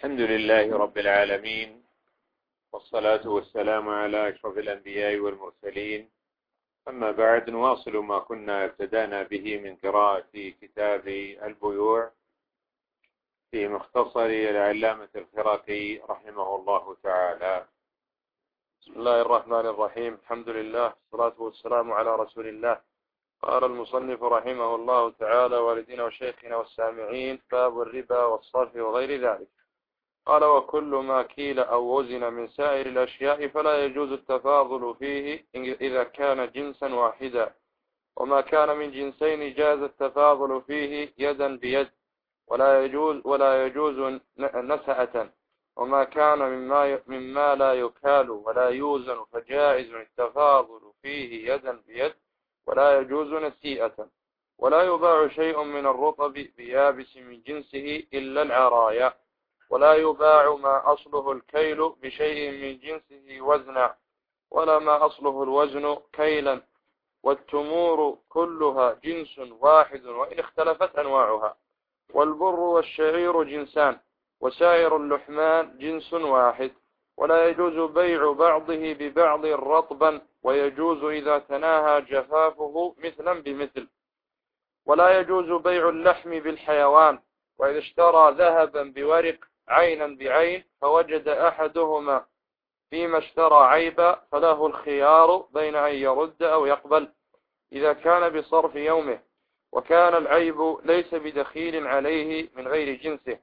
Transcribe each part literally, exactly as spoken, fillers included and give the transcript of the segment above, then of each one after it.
الحمد لله رب العالمين، والصلاة والسلام على أشرف الأنبياء والمرسلين. أما بعد، نواصل ما كنا ابتدأنا به من قراءة كتاب البيوع في مختصر العلامة الخرقي رحمه الله تعالى. بسم الله الرحمن الرحيم. الحمد لله والصلاة والسلام على رسول الله. قال المصنف رحمه الله تعالى: والدينا وشيخنا والسامعين، باب الربا والصرف وغير ذلك. قال: وكل ما كيل أو وزن من سائر الأشياء فلا يجوز التفاضل فيه إذا كان جنسا واحدا، وما كان من جنسين جاز التفاضل فيه يدا بيد، ولا يجوز ولا يجوز نسأة، وما كان مما مما لا يكال ولا يوزن فجائز التفاضل فيه يدا بيد، ولا يجوز نسيئة. ولا يباع شيء من الرطب بيابس من جنسه إلا العرايا، ولا يباع ما أصله الكيل بشيء من جنسه وزنا، ولا ما أصله الوزن كيلا. والتمور كلها جنس واحد وإن اختلفت أنواعها. والبر والشعير جنسان، وسائر اللحمان جنس واحد. ولا يجوز بيع بعضه ببعض رطبا، ويجوز إذا تناهى جفافه مثلا بمثل. ولا يجوز بيع اللحم بالحيوان، وإذا اشترى ذهبا بورق عينا بعين فوجد أحدهما فيما اشترى عيبا فله الخيار بين أن يرد أو يقبل إذا كان بصرف يومه، وكان العيب ليس بدخيل عليه من غير جنسه،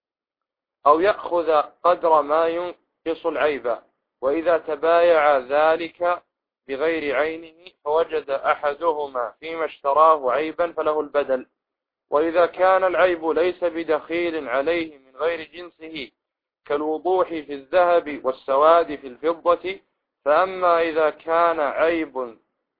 أو يأخذ قدر ما ينقص العيب. وإذا تبايع ذلك بغير عينه فوجد أحدهما فيما اشتراه عيبا فله البدل. وإذا كان العيب ليس بدخيل عليه من غير جنسه كالوضوح في الذهب والسواد في الفضة، فأما إذا كان عيب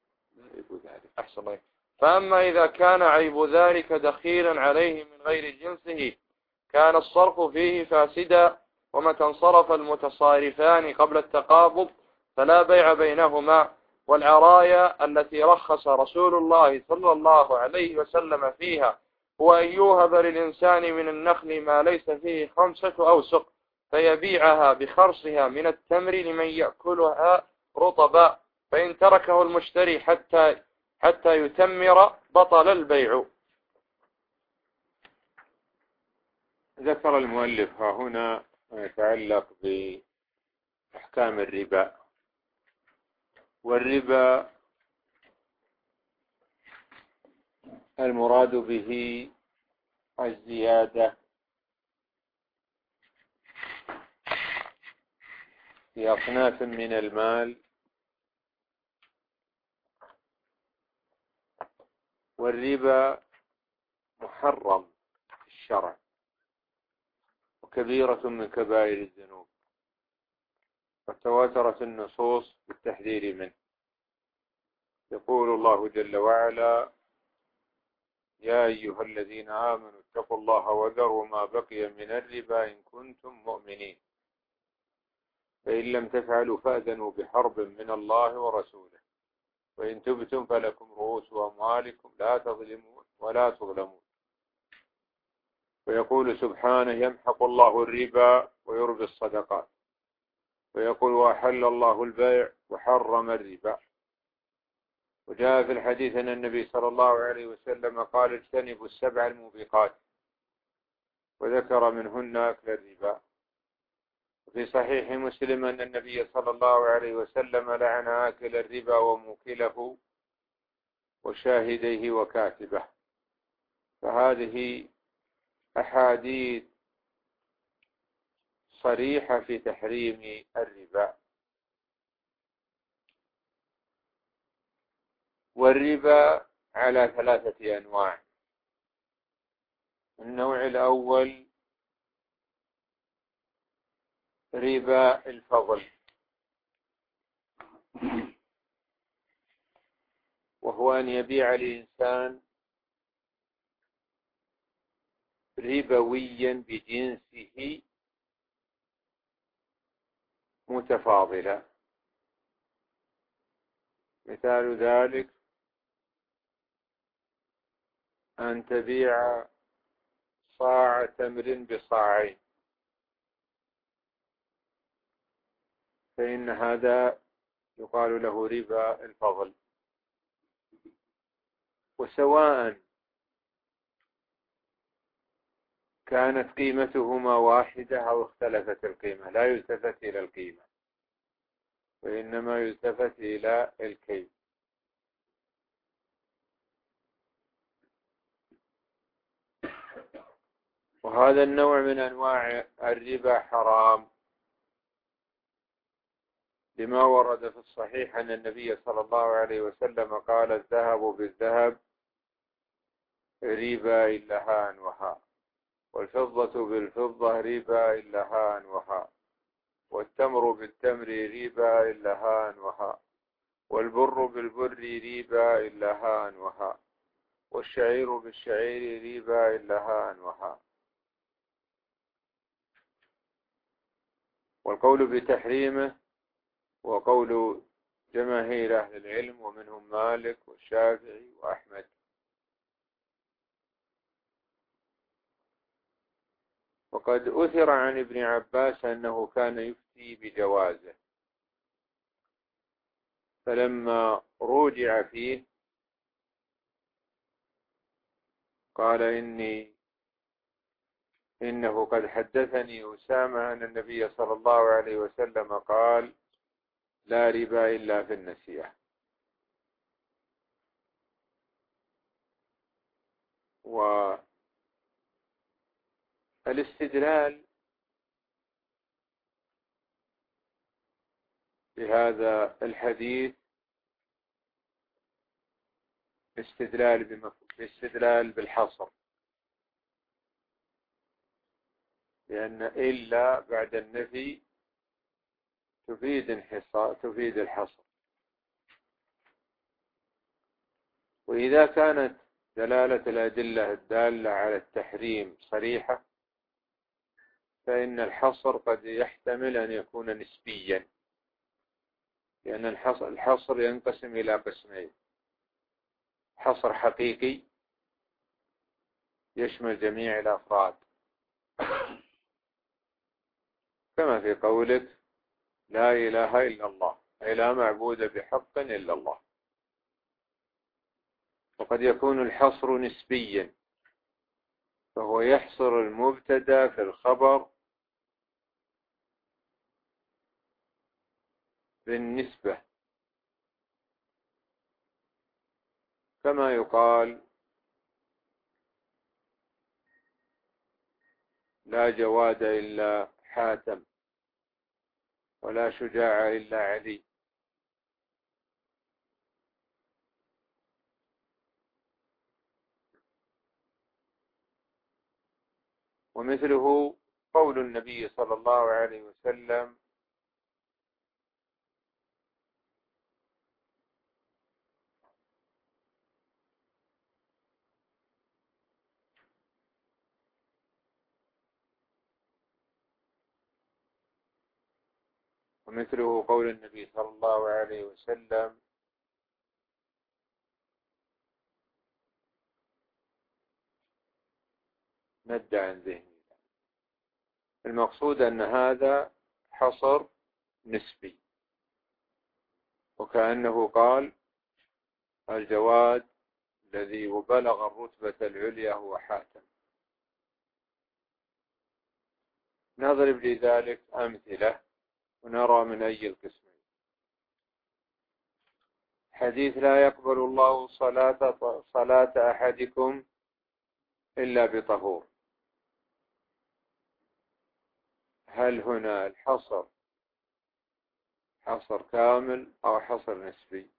أحسن الله فأما إذا كان عيب ذلك دخيلا عليه من غير جنسه كان الصرف فيه فاسدا. ومتى انصرف المتصارفان قبل التقابض فلا بيع بينهما. والعرايا التي رخص رسول الله صلى الله عليه وسلم فيها هو أن يوهب للإنسان من النخل ما ليس فيه خمسة أوسق فيبيعها بخرصها من التمر لمن يأكلها رطبا، فإن تركه المشتري حتى حتى يتمر بطل البيع. ذكر المؤلف ها هنا ما يتعلق بأحكام الربا. والربا المراد به الزيادة في أصناف من المال، والربا محرم في الشرع وكبيرة من كبائر الذنوب، وتواترت النصوص بالتحذير منه. يقول الله جل وعلا: يا أيها الذين آمنوا اتقوا الله وذروا ما بقي من الربا إن كنتم مؤمنين، فإن لم تفعلوا فأذنوا بحرب من الله ورسوله، وإن تبتم فلكم رؤوس أموالكم لا تظلمون ولا تظلمون. ويقول سبحانه: يمحق الله الربا ويربي الصدقات. ويقول: وأحل الله البيع وحرم الربا. وجاء في الحديث أن النبي صلى الله عليه وسلم قال: اجتنبوا السبع الموبقات، وذكر منهن أكل الربا. وفي صحيح مسلم أن النبي صلى الله عليه وسلم لعن آكل الربا وموكله وشاهديه وكاتبه. فهذه أحاديث صريحة في تحريم الربا. والربا على ثلاثة أنواع. النوع الأول ربا الفضل، وهو أن يبيع الإنسان ربويا بجنسه متفاضلا. مثال ذلك أن تبيع صاع تمر بصاعين، فإن هذا يقال له ربا الفضل. وسواء كانت قيمتهما واحدة أو اختلفت القيمة لا يلتفت إلى القيمة، وإنما يلتفت إلى الكيل. وهذا النوع من أنواع الربا حرام، لما ورد في الصحيح أن النبي صلى الله عليه وسلم قال: الذهب بالذهب ربا إلا هان وها، والفضة بالفضة ربا إلا هان وها، والتمر بالتمر ربا إلا هان وها، والبر بالبر ربا إلا هان وها، والشعير بالشعير ربا إلا هان وها. والقول بتحريمه وقول جماهير أهل العلم ومنهم مالك والشافعي وأحمد. وقد أثر عن ابن عباس أنه كان يفتي بجوازه، فلما روجع فيه قال: إني إنه قد حدثني أسامة أن النبي صلى الله عليه وسلم قال: لا ربا إلا في النسيئة. والاستدلال بهذا الحديث استدلال باستدلال بالحصر، لأن إلا بعد النفي تفيد انحصار تفيد الحصر. وإذا كانت دلالة الأدلة الدالة على التحريم صريحة، فإن الحصر قد يحتمل أن يكون نسبيا، لأن الحصر ينقسم إلى قسمين: حصر حقيقي يشمل جميع الأفراد، كما في قولك: لا إله إلا الله، أي لا معبود بحق إلا الله. وقد يكون الحصر نسبيا، فهو يحصر المبتدأ في الخبر بالنسبة، كما يقال: لا جواد إلا حاتم، ولا شجاع إلا علي. ومثله قول النبي صلى الله عليه وسلم: ومثله قول النبي صلى الله عليه وسلم: ند عن ذهني. المقصود أن هذا حصر نسبي، وكأنه قال: الجواد الذي بلغ الرتبة العليا هو حاتم. نضرب لذلك أمثلة ونرى من أي القسمين. حديث: لا يقبل الله صلاة صلاة أحدكم إلا بطهور. هل هنا الحصر حصر كامل أو حصر نسبي؟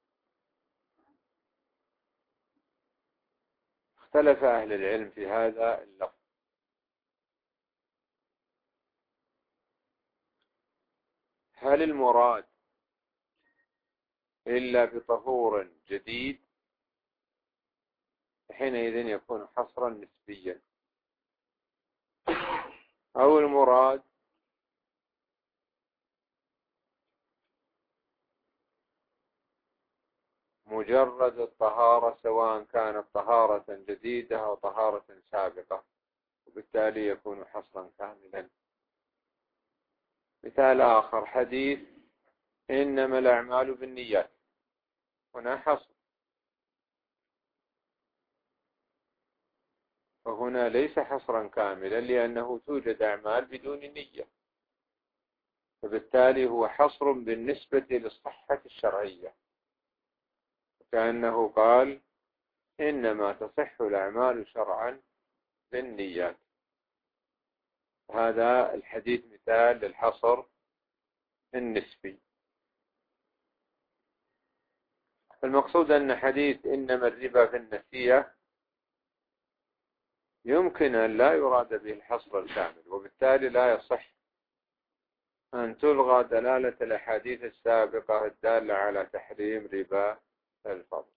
اختلف أهل العلم في هذا اللفظ. هل المراد إلا بطهور جديد؟ حينئذ يكون حصرا نسبيا. أو المراد مجرد الطهارة، سواء كانت طهارة جديدة أو طهارة سابقة، وبالتالي يكون حصرا كاملا. مثال آخر: حديث إنما الأعمال بالنيات، هنا حصر، وهنا ليس حصرا كاملا لأنه توجد أعمال بدون نية، فبالتالي هو حصر بالنسبة للصحة الشرعية، كأنه قال إنما تصح الأعمال شرعا بالنيات. هذا الحديث مثال للحصر النسبي. المقصود أن حديث إنما الربا في النسيئة يمكن أن لا يراد به الحصر الكامل، وبالتالي لا يصح أن تلغى دلالة الأحاديث السابقة الدالة على تحريم ربا الفضل.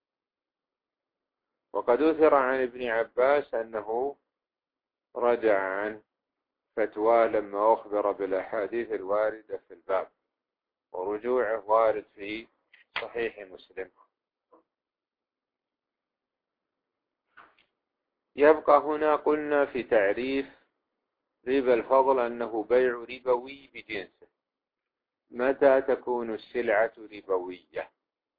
وقد أثر عن ابن عباس أنه رجع عن فتوى لما أخبر بالأحاديث الواردة في الباب، ورجوعه وارد في صحيح مسلم. يبقى هنا قلنا في تعريف ربا الفضل أنه بيع ربوي بجنسه. متى تكون السلعة ربوية؟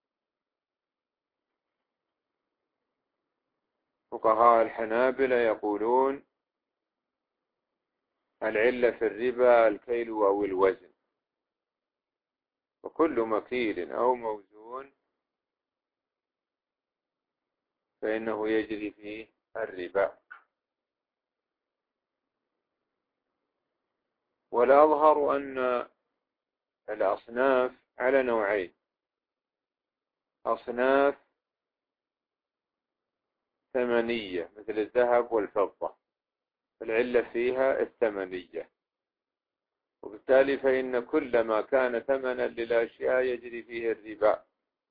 فقهاء الحنابلة يقولون العلة في الربا الكيل أو الوزن، وكل مكيل أو موزون فإنه يجري فيه الربا. والأظهر أن الأصناف على نوعين: أصناف ثمنية مثل الذهب والفضة، العلة فيها الثمنية، وبالتالي فإن كل ما كان ثمنا للأشياء يجري فيه الربا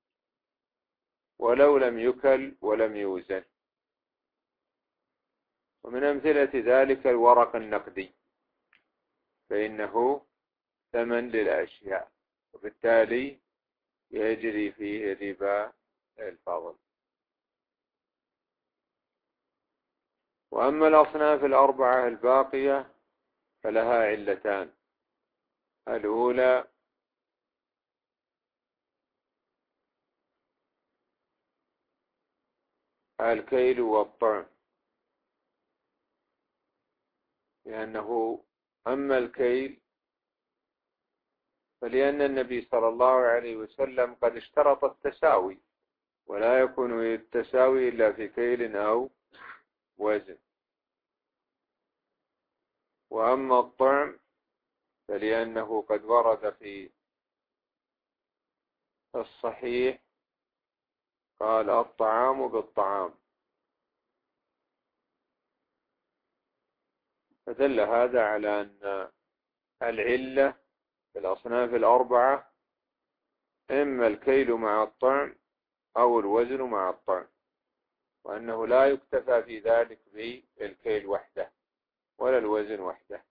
ولو لم يكل ولم يوزن. ومن أمثلة ذلك الورق النقدي، فإنه ثمن للأشياء وبالتالي يجري فيه ربا الفضل. وأما الأصناف الأربعة الباقية فلها علتان: الأولى الكيل والطعم، لأنه أما الكيل فلأن النبي صلى الله عليه وسلم قد اشترط التساوي، ولا يكون التساوي إلا في كيل أو وزن. وأما الطعم فلأنه قد ورد في الصحيح قال الطعام بالطعام، فدل هذا على أن العلة في الأصناف الأربعة إما الكيل مع الطعم أو الوزن مع الطعم، وأنه لا يكتفى في ذلك بالكيل وحده ولا الوزن وحده.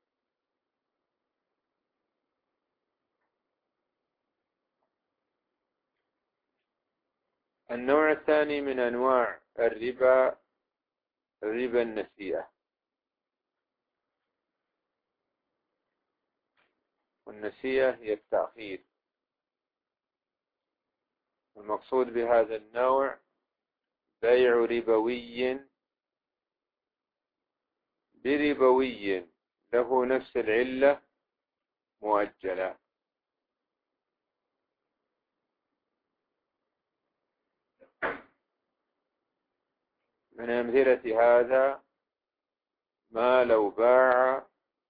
النوع الثاني من أنواع الربا ربا النسيئة. والنسيئة هي التأخير. المقصود بهذا النوع بيع ربوي بربوي له نفس العلة مؤجلة. من أمثلة هذا ما لو باع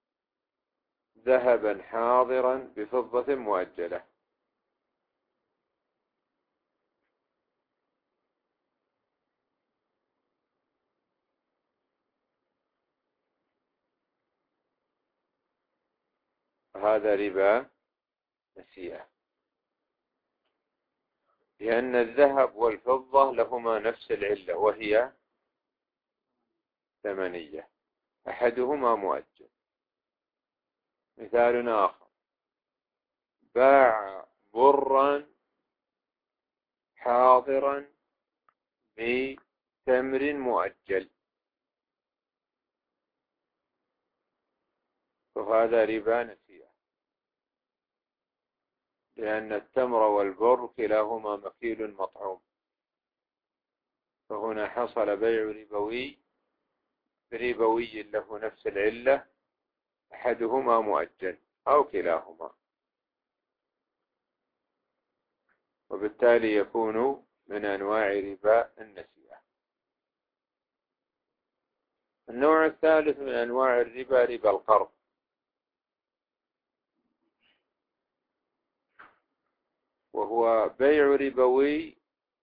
ذهبا حاضرا بفضة مؤجلة، هذا ربا نسيئة، لأن الذهب والفضة لهما نفس العلة وهي ثمنية، أحدهما مؤجل. مثال آخر: باع برا حاضرا بتمر مؤجل، وهذا ربا نسيئة، لأن التمر والبر كلاهما مكيل مطعوم، فهنا حصل بيع ربوي بربوي له نفس العلة، أحدهما مؤجل أو كلاهما، وبالتالي يكون من أنواع ربا النسيئة. النوع الثالث من أنواع الربا ربا القرض، وهو بيع ربوي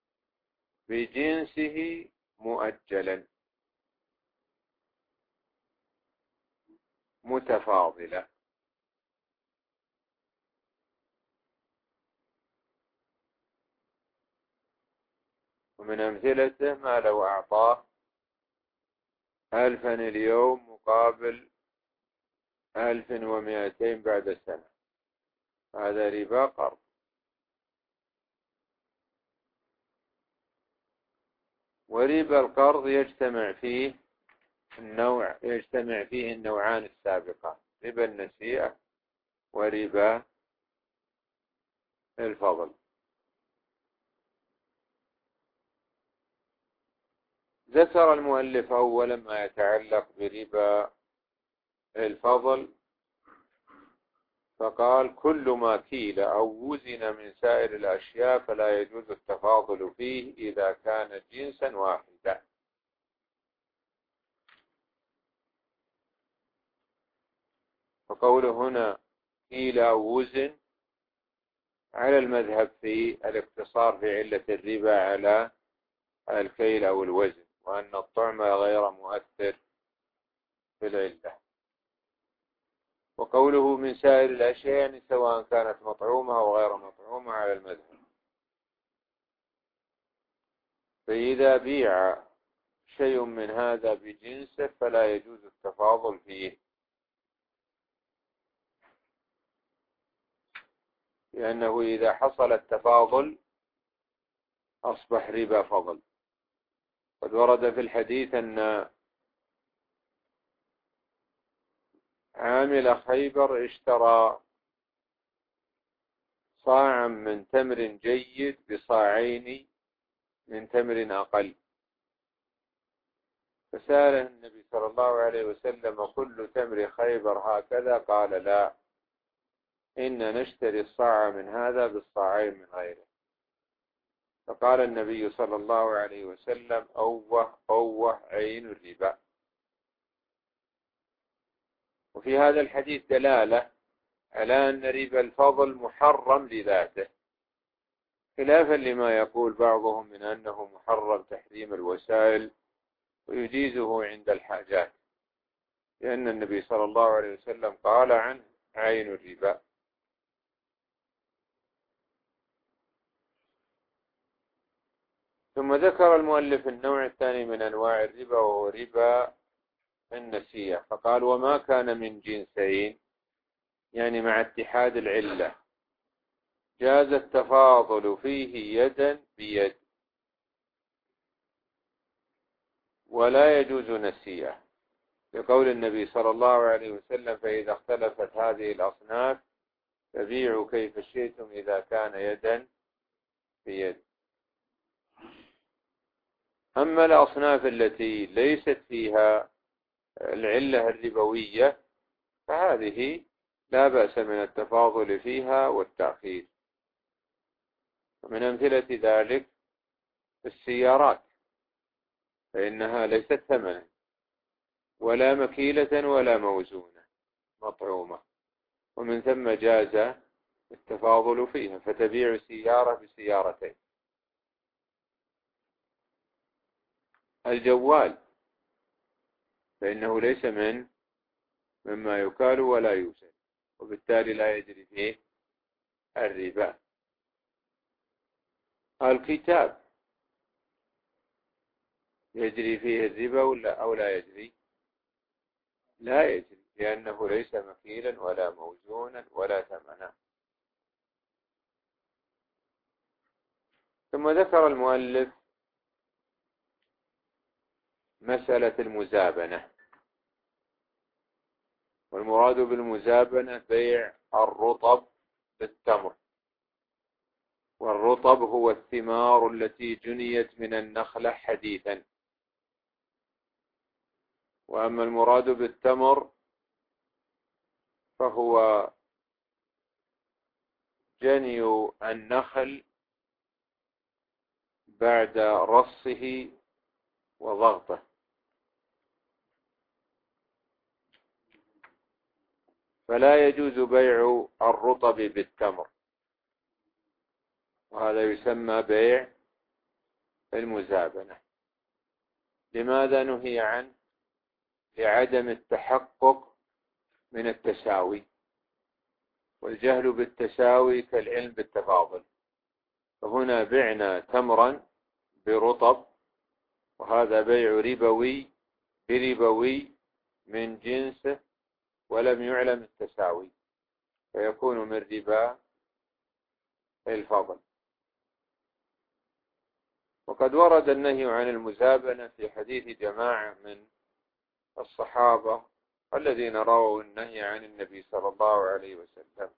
بجنسه مؤجلا متفاضلا. ومن أمثلته ما لو أعطاه ألفا اليوم مقابل ألف ومائتين بعد سنة، هذا ربا قرض. وربا القرض يجتمع فيه النوع يجتمع فيه النوعان السابقان، ربا النسيئة وربا الفضل. ذكر المؤلف أولا ما يتعلق بربا الفضل، فقال كل ما كيل أو وزن من سائر الأشياء فلا يجوز التفاضل فيه إذا كان جنسا واحدا. فقوله هنا كيل أو وزن على المذهب في الاقتصار في علة الربا على الكيل أو الوزن، وأن الطعم غير مؤثر في العلة. وقوله من سائر الأشياء يعني سواء كانت مطعومة أو غير مطعومة على المذهب. فإذا بيع شيء من هذا بجنسه فلا يجوز التفاضل فيه، لأنه إذا حصل التفاضل أصبح ربا فضل. قد ورد في الحديث أن عامل خيبر اشترى صاعا من تمر جيد بصاعين من تمر أقل، فسأله النبي صلى الله عليه وسلم كل تمر خيبر هكذا؟ قال لا، إن نشتري الصاع من هذا بالصاعين من غيره. فقال النبي صلى الله عليه وسلم أوه أوه عين الربا. وفي هذا الحديث دلالة على أن ربا الفضل محرم لذاته، خلافا لما يقول بعضهم من أنه محرم تحريم الوسائل ويجيزه عند الحاجات، لأن النبي صلى الله عليه وسلم قال عنه عين الربا. ثم ذكر المؤلف النوع الثاني من أنواع الربا وهو ربا النسيئة، فقال وما كان من جنسين، يعني مع اتحاد العلة، جاز التفاضل فيه يدا بيد ولا يجوز نسيئة، بقول النبي صلى الله عليه وسلم فإذا اختلفت هذه الأصناف فبيعوا كيف شئتم إذا كان يدا بيد. أما الأصناف التي ليست فيها العلة الربوية فهذه لا بأس من التفاضل فيها والتأخير. ومن أمثلة ذلك السيارات، فإنها ليست ثمنا ولا مكيلة ولا موزونة مطعومة، ومن ثم جاز التفاضل فيها، فتبيع سيارة بسيارتين. الجوال فإنه ليس من مما يكال ولا يوزن، وبالتالي لا يجري فيه الربا. الكتاب يجري فيه الربا ولا أو لا يجري؟ لا يجري، لأنه ليس مكيلا ولا موزونا ولا ثمنا. ثم ذكر المؤلف مسألة المزابنة، والمراد بالمزابنة بيع الرطب بالتمر، والرطب هو الثمار التي جنيت من النخلة حديثا. وأما المراد بالتمر فهو جني النخل بعد رصه وضغطه. فلا يجوز بيع الرطب بالتمر، وهذا يسمى بيع المزابنة. لماذا نهي عنه؟ لعدم التحقق من التساوي، والجهل بالتساوي كالعلم بالتفاضل. فهنا بعنا تمرا برطب، وهذا بيع ربوي بربوي من جنسه ولم يعلم التساوي، فيكون من ربا الفضل. وقد ورد النهي عن المزابنة في حديث جماعة من الصحابة الذين رووا النهي عن النبي صلى الله عليه وسلم.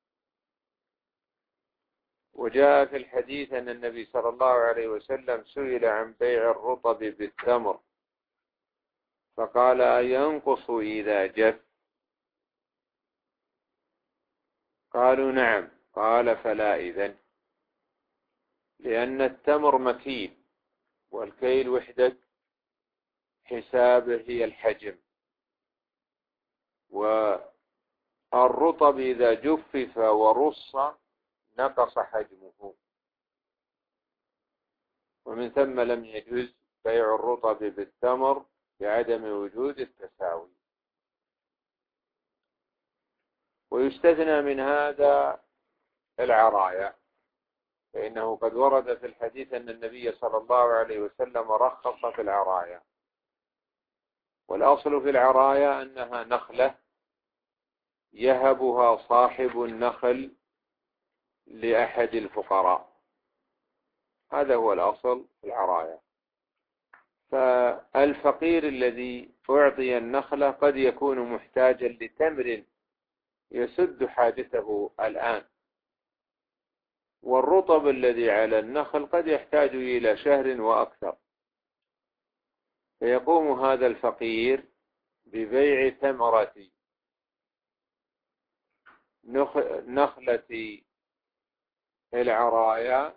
وجاء في الحديث أن النبي صلى الله عليه وسلم سئل عن بيع الرطب بالتمر فقال: أينقص إذا جف؟ قالوا: نعم. قال: فلا إذن، لأن التمر مكيل، والكيل وحدة حسابه هي الحجم، والرطب إذا جفف ورص نقص حجمه، ومن ثم لم يجوز بيع الرطب بالتمر بعدم وجود التساوي. ويستثنى من هذا العرايا، فإنه قد ورد في الحديث أن النبي صلى الله عليه وسلم رخص في العرايا. والأصل في العرايا أنها نخلة يهبها صاحب النخل لأحد الفقراء، هذا هو الأصل في العرايا. فالفقير الذي أعطي النخلة قد يكون محتاجا لتمر يسد حاجته الآن، والرطب الذي على النخل قد يحتاج إلى شهر وأكثر، فيقوم هذا الفقير ببيع ثمرة نخلة العرايا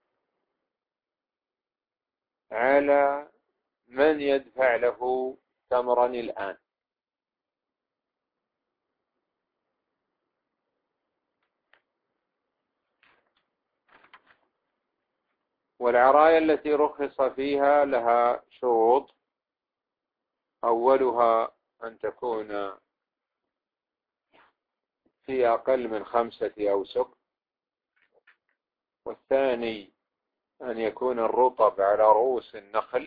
على من يدفع له تمرا الآن. والعرايا التي رخص فيها لها شروط: أولها أن تكون في أقل من خمسة أوسق، والثاني أن يكون الرطب على رؤوس النخل،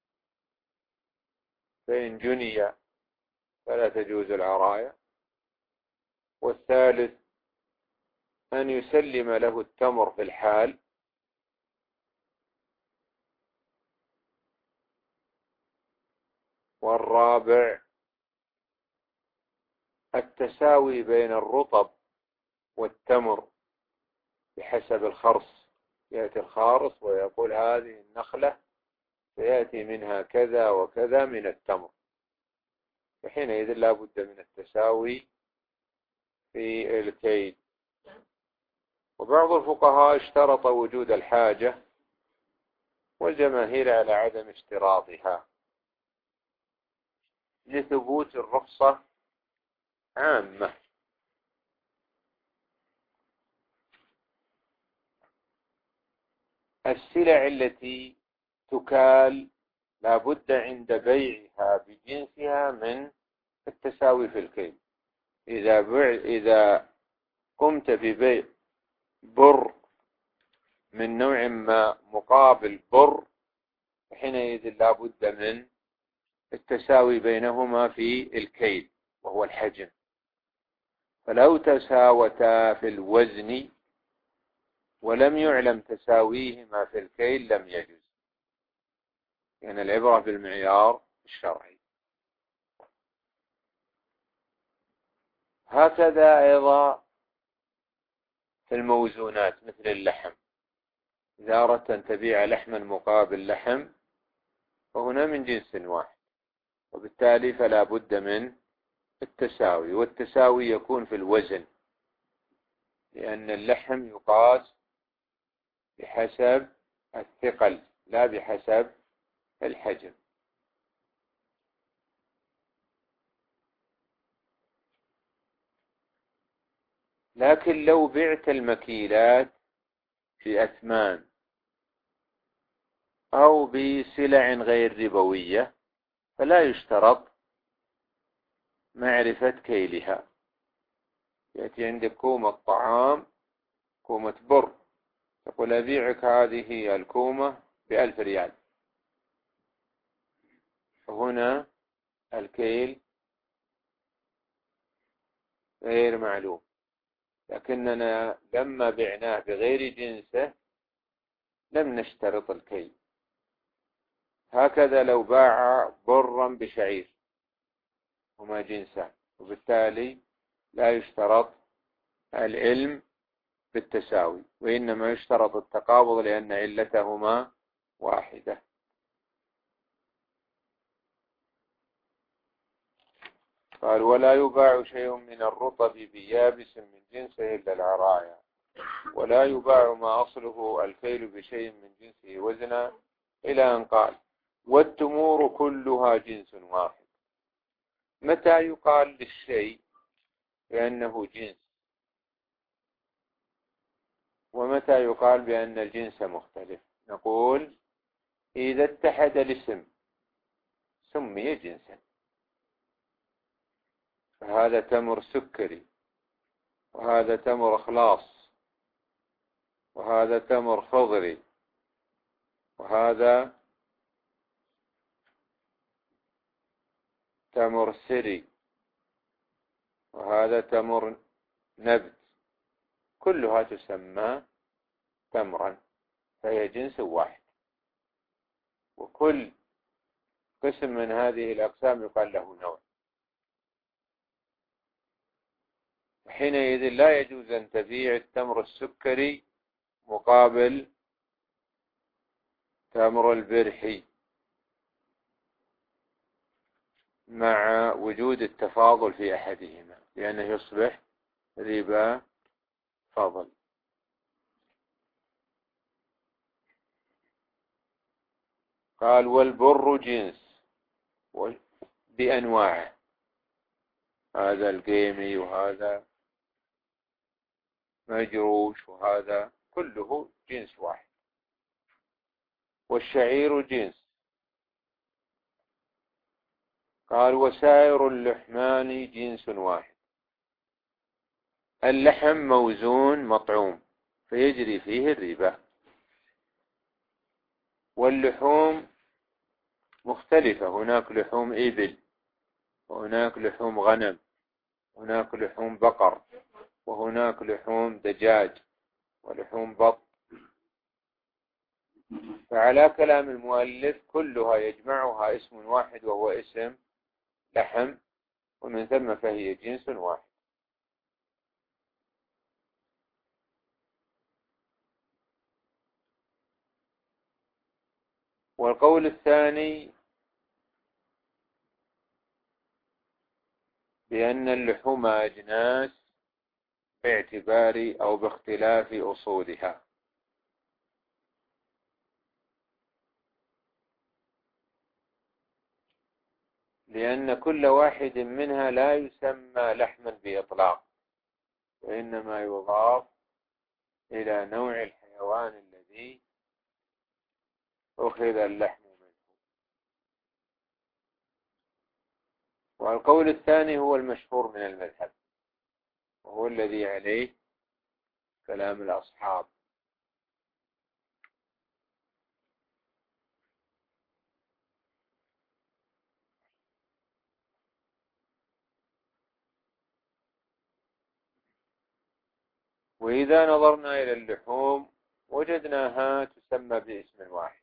فإن جني فلا تجوز العرايا، والثالث أن يسلم له التمر في الحال، والرابع التساوي بين الرطب والتمر بحسب الخرص. يأتي الخارص ويقول هذه النخلة سيأتي منها كذا وكذا من التمر، فحينئذ لا بد من التساوي في الكيل. وبعض الفقهاء اشترط وجود الحاجة، والجماهير على عدم اشتراطها لثبوت الرخصة عامة. السلع التي تكال لا بد عند بيعها بجنسها من التساوي في الكيل. إذا بع إذا قمت ببيع بر من نوع ما مقابل بر، حينئذ لا بد من التساوي بينهما في الكيل وهو الحجم. فلو تساوتا في الوزن ولم يعلم تساويهما في الكيل لم يجوز، يعني العبرة بالمعيار الشرعي. هكذا أيضا في الموزونات مثل اللحم، إذا أردت أن تبيع لحما مقابل لحم فهنا من جنس واحد، وبالتالي فلا بد من التساوي، والتساوي يكون في الوزن، لأن اللحم يقاس بحسب الثقل لا بحسب الحجم. لكن لو بعت المكيلات في أثمان أو بسلع غير ربوية فلا يشترط معرفة كيلها. يأتي عندك كومة طعام، كومة بر، تقول أبيعك هذه الكومة بألف ريال، هنا الكيل غير معلوم، لكننا لما بعناه بغير جنسه لم نشترط الكيل. هكذا لو باع برا بشعير هما جنسان، وبالتالي لا يشترط العلم بالتساوي، وإنما يشترط التقابض لأن علتهما واحدة. قال ولا يباع شيء من الرطب بيابس من جنسه إلا العرايا، ولا يباع ما أصله الكيل بشيء من جنسه وزنا، إلى أن قال والتمور كلها جنس واحد. متى يقال للشيء بأنه جنس، ومتى يقال بأن الجنس مختلف؟ نقول إذا اتحد الاسم سمي جنسا، فهذا تمر سكري، وهذا تمر خلاص، وهذا تمر خضري، وهذا تمر سري، وهذا تمر نبت، كلها تسمى تمرا، فهي جنس واحد، وكل قسم من هذه الأقسام يقال له نوع. حينئذ لا يجوز أن تبيع التمر السكري مقابل تمر البرحي مع وجود التفاضل في أحدهما، لأنه يصبح ربا فضل. قال والبر جنس بأنواعه، هذا القيمي وهذا مجروش وهذا كله جنس واحد. والشعير جنس. قال وسائر اللحمان جنس واحد. اللحم موزون مطعوم فيجري فيه الربا، واللحوم مختلفة، هناك لحوم إبل، وهناك لحوم غنم، هناك لحوم بقر، وهناك لحوم دجاج، ولحوم بط. فعلى كلام المؤلف كلها يجمعها اسم واحد وهو اسم لحم، ومن ثم فهي جنس واحد. والقول الثاني بأن اللحوم أجناس باعتبار أو باختلاف أصولها، لأن كل واحد منها لا يسمى لحما بإطلاق، وإنما يضاف إلى نوع الحيوان الذي أخذ اللحم منه. والقول الثاني هو المشهور من المذهب، وهو الذي عليه كلام الأصحاب. وإذا نظرنا إلى اللحوم وجدناها تسمى باسم واحد،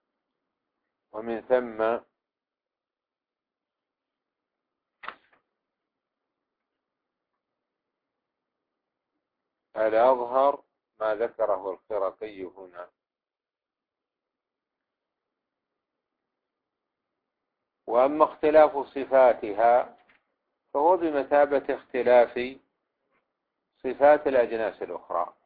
ومن ثم الأظهر ما ذكره الخرقي هنا. وأما اختلاف صفاتها فهو بمثابة اختلاف صفات الأجناس الأخرى،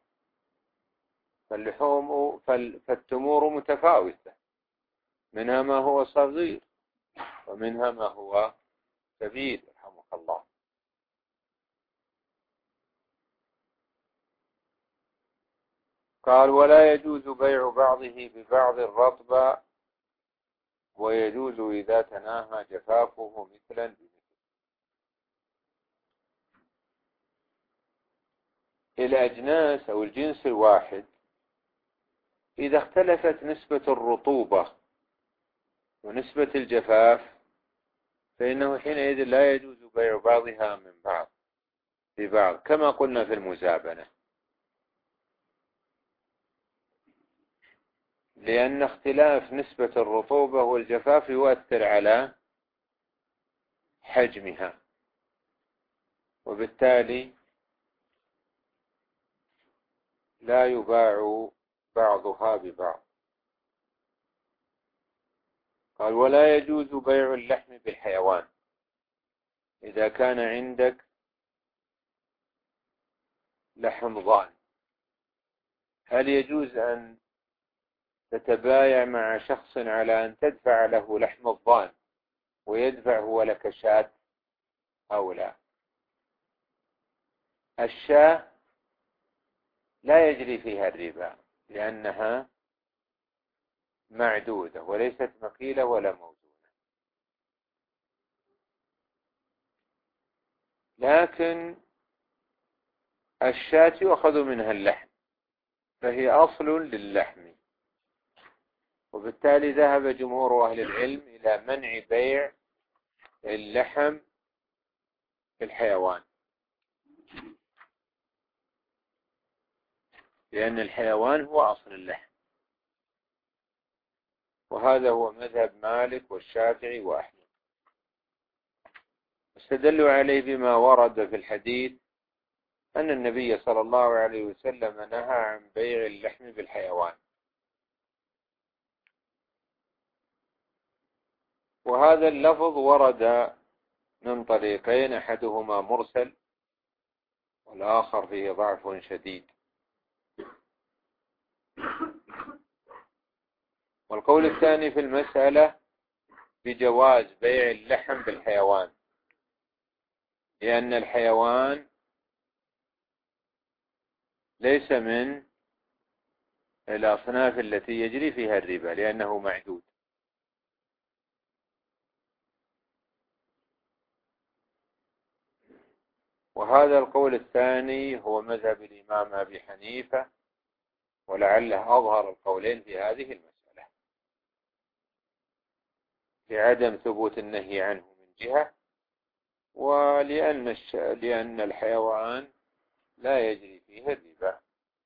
فاللحوم فالتمور متفاوتة، منها ما هو صغير ومنها ما هو كبير رحمك الله. قال ولا يجوز بيع بعضه ببعض رطبا، ويجوز إذا تناهى جفافه مثلا بمثل. الأجناس أو الجنس الواحد إذا اختلفت نسبة الرطوبة ونسبة الجفاف فإنه حينئذ لا يجوز بيع بعضها من بعض ببعض، كما قلنا في المزابنة، لأن اختلاف نسبة الرطوبة والجفاف يؤثر على حجمها، وبالتالي لا يباع بعضها ببعض. قال ولا يجوز بيع اللحم بالحيوان. إذا كان عندك لحم ضان، هل يجوز أن تتبايع مع شخص على أن تدفع له لحم الضان ويدفع هو لك شاة أو لا؟ الشاة لا يجري فيها الربا لأنها معدودة وليست مكيلة ولا موزونة، لكن الشاة يؤخذ منها اللحم فهي أصل للحم، وبالتالي ذهب جمهور أهل العلم إلى منع بيع اللحم في الحيوان، لأن الحيوان هو أصل اللحم، وهذا هو مذهب مالك والشافعي وأحمد. استدلوا عليه بما ورد في الحديث أن النبي صلى الله عليه وسلم نهى عن بيع اللحم بالحيوان، وهذا اللفظ ورد من طريقين، أحدهما مرسل والآخر فيه ضعف شديد. والقول الثاني في المسألة بجواز بيع اللحم بالحيوان، لأن الحيوان ليس من الأصناف التي يجري فيها الربا لأنه معدود. وهذا القول الثاني هو مذهب الإمام أبي حنيفة، ولعله أظهر القولين في هذه المسألة، لعدم ثبوت النهي عنه من جهة، ولأن الش... لأن الحيوان لا يجري فيه الربا.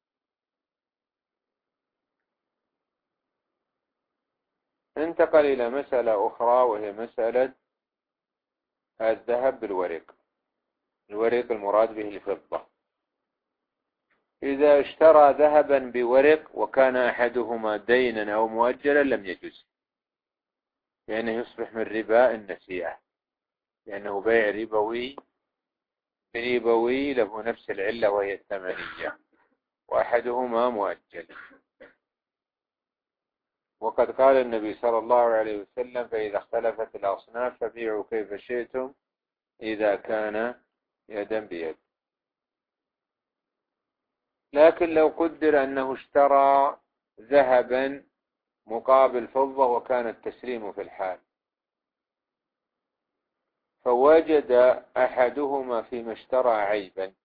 انتقل إلى مسألة أخرى وهي مسألة الذهب بالورق. الورق المراد به الفضة. إذا اشترى ذهبا بورق وكان أحدهما دينا أو مؤجلا لم يجوز، لأنه يصبح من ربا النسيئة، لأنه بيع ربوي ربوي له نفس العلة وهي الثمنية، وأحدهما مؤجل. وقد قال النبي صلى الله عليه وسلم فإذا اختلفت الأصناف فبيعوا كيف شئتم إذا كان يدا بيد. لكن لو قدر أنه اشترى ذهبا مقابل فضة وكان التسليم في الحال، فوجد أحدهما فيما اشترى عيبا،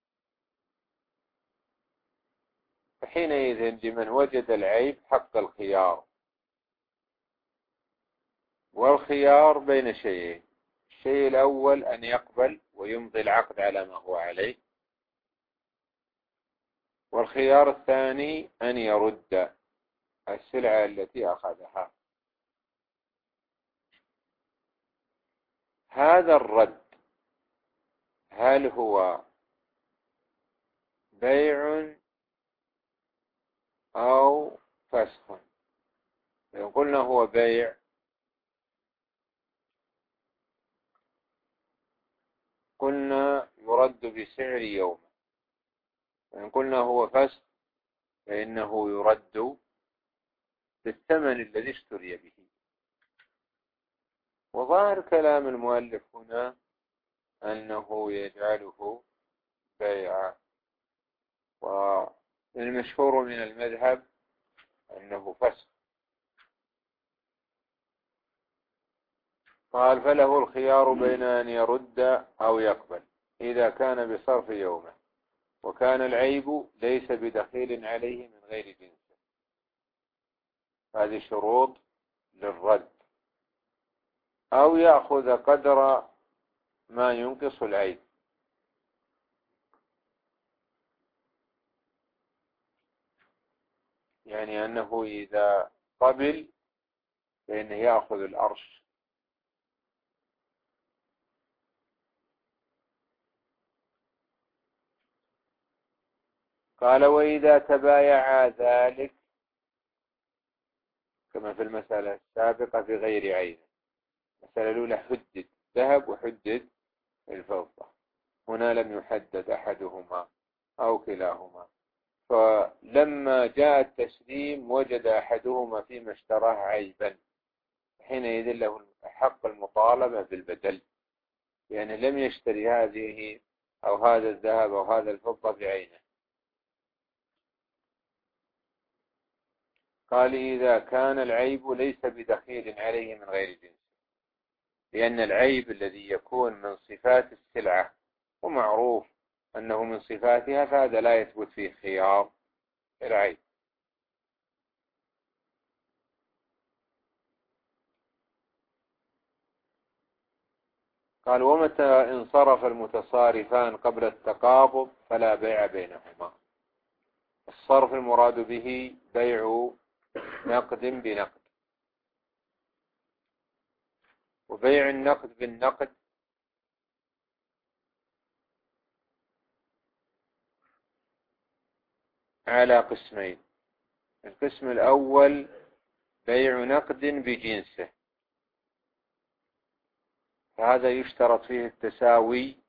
فحينئذ لمن وجد العيب حق الخيار، والخيار بين شيئين: الشيء الأول أن يقبل ويمضي العقد على ما هو عليه، والخيار الثاني أن يرد السلعة التي أخذها. هذا الرد هل هو بيع أو فسخ. لو قلنا هو بيع قلنا يرد بسعر يوم، وإن قلنا هو فسخ فإنه يرد بالثمن الذي اشتري به. وظاهر كلام المؤلف هنا أنه يجعله بيعا، والمشهور من المذهب أنه فسخ. قال فله الخيار بين أن يرد أو يقبل إذا كان بصرف يومه، وكان العيب ليس بدخيل عليه من غير جنسه. هذه شروط للرد. أو يأخذ قدر ما ينقص العيب، يعني أنه إذا قبل فإنه يأخذ الأرش. قال وإذا تبايع ذلك كما في المسألة السابقة في غير عين. المسألة الأولى حدد ذهب وحدد الفضة، هنا لم يحدد أحدهما أو كلاهما، فلما جاء التسليم وجد أحدهما فيما اشتراه عيبا، حينئذ له حق المطالبة بالبدل، لأنه يعني لم يشتري هذه أو هذا الذهب أو هذا الفضة بعينه. قال إذا كان العيب ليس بدخيل عليه من غير جنس، لأن العيب الذي يكون من صفات السلعة ومعروف أنه من صفاتها فهذا لا يثبت فيه خيار العيب. قال ومتى انصرف المتصارفان قبل التقابض فلا بيع بينهما. الصرف المراد به بيع نقد بنقد، وبيع النقد بالنقد على قسمين. القسم الأول بيع نقد بجنسه، فهذا يشترط فيه التساوي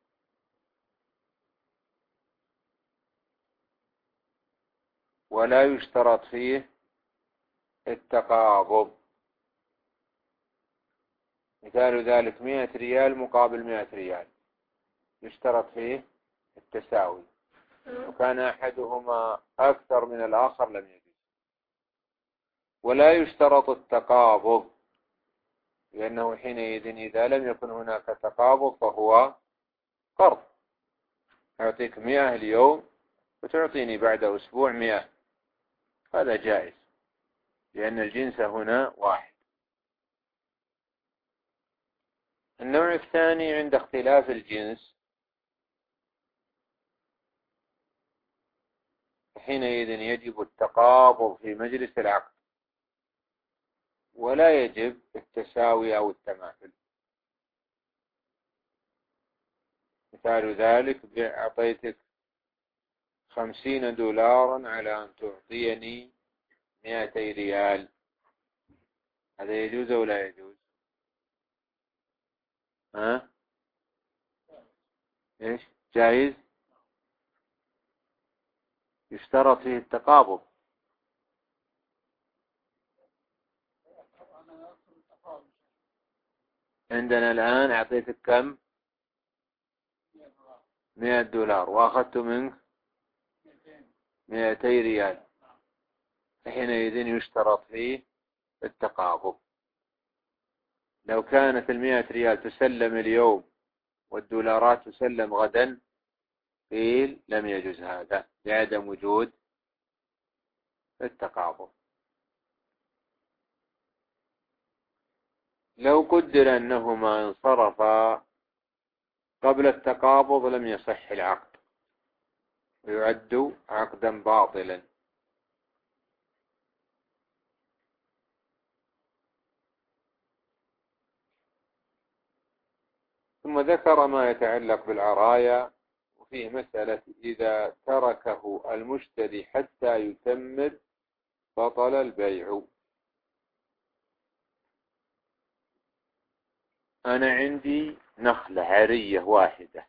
ولا يشترط فيه التقابض. مثال ذلك مئة ريال مقابل مئة ريال، يشترط فيه التساوي، وكان أحدهما أكثر من الآخر لم يجوز. ولا يشترط التقابض، لأنه حينئذ إذا لم يكن هناك تقابض فهو قرض، أعطيك مئة اليوم وتعطيني بعد أسبوع مئة، هذا جائز لأن الجنس هنا واحد. النوع الثاني عند اختلاف الجنس، حينئذ يجب التقابض في مجلس العقد ولا يجب التساوي أو التماثل. مثال ذلك أعطيتك خمسين دولارا على أن تعطيني مئتي ريال، هذا يجوز أو لا يجوز؟ ها؟ إيش؟ جائز؟ يشترط فيه التقابض. عندنا الآن أعطيتك كم؟ مئة دولار وأخذت منك مئتي ريال، حينئذ يشترط فيه التقابض. لو كانت المئة ريال تسلم اليوم والدولارات تسلم غدا قيل لم يجوز هذا لعدم وجود التقابض. لو قدر أنهما انصرفا قبل التقابض لم يصح العقد ويعد عقدا باطلا. ثم ذكر ما يتعلق بالعرايا، فيه مسألة إذا تركه المشتري حتى يتمر بطل البيع. أنا عندي نخلة عرية واحدة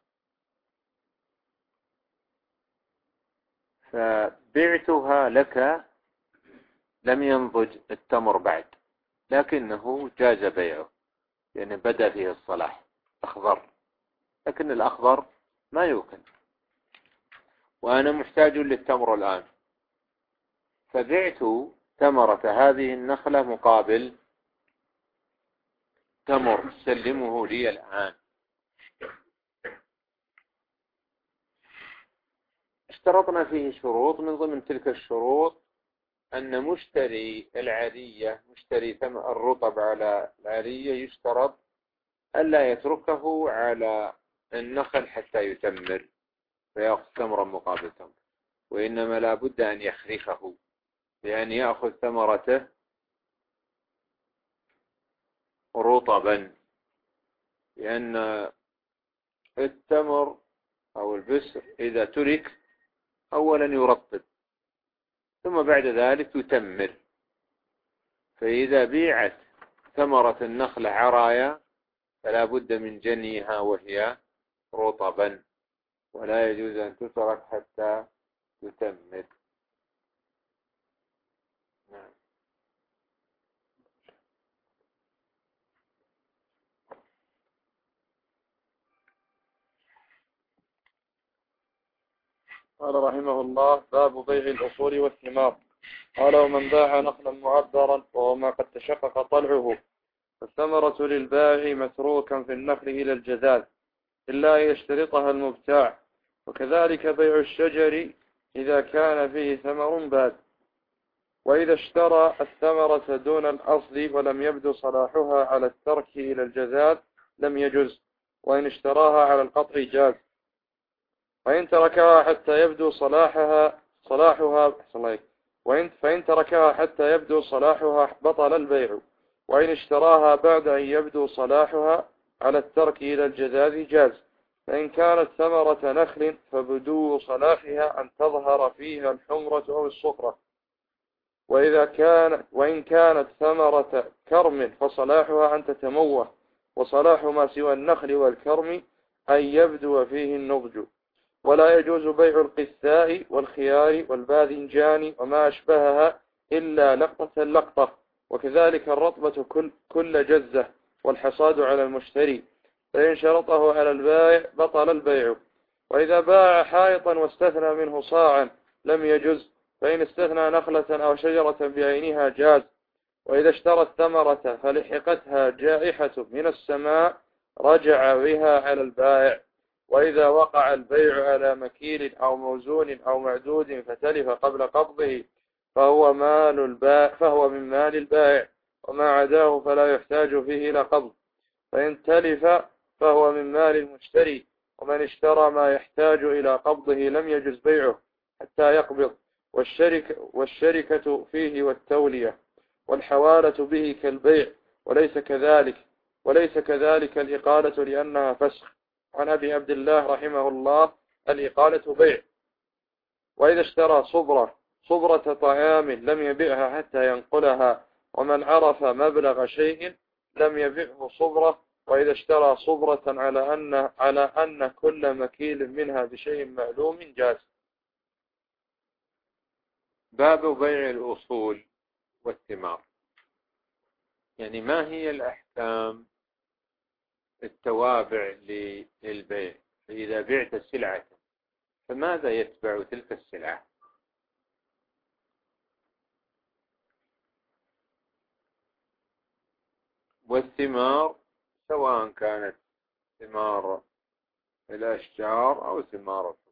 فبعتها لك، لم ينضج التمر بعد لكنه جاز بيعه لأنه بدأ فيه الصلاح أخضر، لكن الأخضر ما يوكل وأنا محتاج للتمر الآن، فبعت ثمرة هذه النخلة مقابل تمر سلمه لي الآن. اشترطنا فيه شروط، من ضمن تلك الشروط أن مشتري العرية مشتري الرطب على العرية يشترط ألا يتركه على النخل حتى يتمر فيأخذ ثمرا مقابل تمر، وإنما لا بد أن يخرفه بأن يأخذ ثمرته رطبا، لأن التمر أو البسر إذا ترك أولا يرطب ثم بعد ذلك يتمر، فإذا بيعت ثمرة النخلة عرايا فلا بد من جنيها وهي رطبا، ولا يجوز أن تترك حتى تتمر. نعم. قال رحمه الله: باب بيع الأصول والثمار. قال: ومن باع نخلا معبرا وهو ما قد تشقق طلعه فالثمرة للبائع متروكا في النخل إلى الجذاذ إلا أن يشترطها المبتاع، وكذلك بيع الشجر إذا كان فيه ثمر باد. وإذا اشترى الثمرة دون الأصل ولم يبدو صلاحها على الترك إلى الجذاذ لم يجز، وإن اشتراها على القطع جاز. وإن تركها حتى يبدو صلاحها صلاحها وإن فإن تركها حتى يبدو صلاحها بطل البيع، وإن اشتراها بعد أن يبدو صلاحها على الترك إلى الجذاذ جاز. فإن كانت ثمرة نخل فبدو صلاحها أن تظهر فيها الحمرة أو الصفرة، وإذا كان وإن كانت ثمرة كرم فصلاحها أن تتموه، وصلاح ما سوى النخل والكرم أن يبدو فيه النضج. ولا يجوز بيع القثاء والخيار والباذنجان وما أشبهها إلا لقطة لقطة، وكذلك الرطبة كل, كل جزة، والحصاد على المشتري، فإن شرطه على البائع بطل البيع. وإذا باع حائطا واستثنى منه صاعا لم يجز، فإن استثنى نخلة أو شجرة بعينها جاز. وإذا اشترى الثمرة فلحقتها جائحة من السماء رجع بها على البائع. وإذا وقع البيع على مكيل أو موزون أو معدود فتلف قبل قبضه فهو مال البائع فهو من مال البائع، وما عداه فلا يحتاج فيه إلى قبض. فإن تلف فهو من مال المشتري، ومن اشترى ما يحتاج إلى قبضه لم يجز بيعه حتى يقبض. والشركة, والشركة فيه والتولية والحوالة به كالبيع، وليس كذلك وليس كذلك الإقالة لأنها فسخ. عن أبي عبد الله رحمه الله: الإقالة بيع. وإذا اشترى صبرة صبرة طعام لم يبيعها حتى ينقلها، ومن عرف مبلغ شيء لم يبيعه صبرة. وإذا اشترى صبرة على أن على أن كل مكيل منها بشيء معلوم جاز. باب بيع الأصول والثمار، يعني ما هي الأحكام التوابع للبيع؟ فإذا بعت السلعة فماذا يتبع تلك السلعة؟ والثمار سواء كانت ثمار الأشجار أو ثمار الحبوب.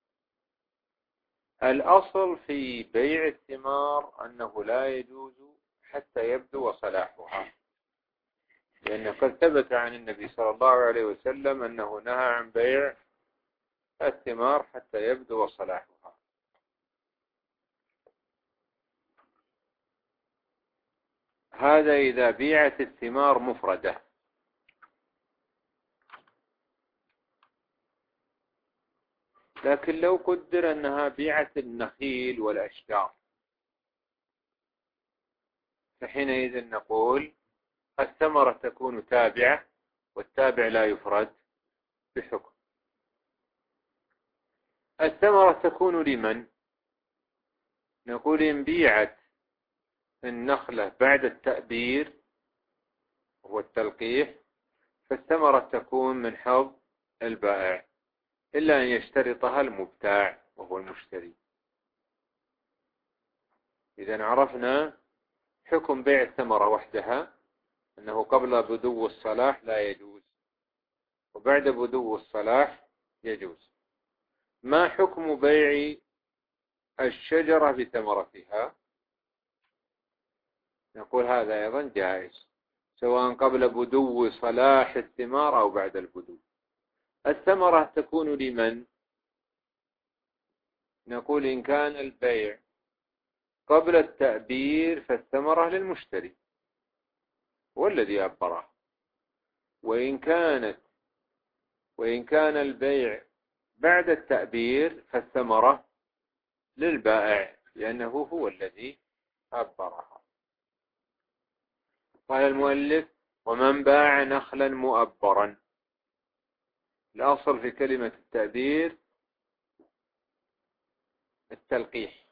الأصل في بيع الثمار أنه لا يجوز حتى يبدو صلاحها، لأن قد ثبت عن النبي صلى الله عليه وسلم أنه نهى عن بيع الثمار حتى يبدو صلاحها. هذا إذا بيعت الثمار مفردة. لكن لو قدر أنها بيعة النخيل والأشجار فحينئذ نقول الثمرة تكون تابعة، والتابع لا يفرد بحكم. الثمرة تكون لمن؟ نقول إن بيعت النخلة بعد التأبير هو التلقيح فالثمرة تكون من حظ البائع إلا أن يشترطها المبتاع وهو المشتري. إذا عرفنا حكم بيع الثمرة وحدها أنه قبل بدو الصلاح لا يجوز، وبعد بدو الصلاح يجوز. ما حكم بيع الشجرة بثمرتها؟ نقول هذا أيضا جائز سواء قبل بدو صلاح الثمار أو بعد البدو. الثمرة تكون لمن؟ نقول إن كان البيع قبل التأبير فالثمرة للمشتري والذي أبرها، وإن كانت وإن كان البيع بعد التأبير فالثمرة للبائع لأنه هو الذي أبرها. قال المؤلف: ومن باع نخلا مؤبرا. الأصل في كلمة التأبير التلقيح.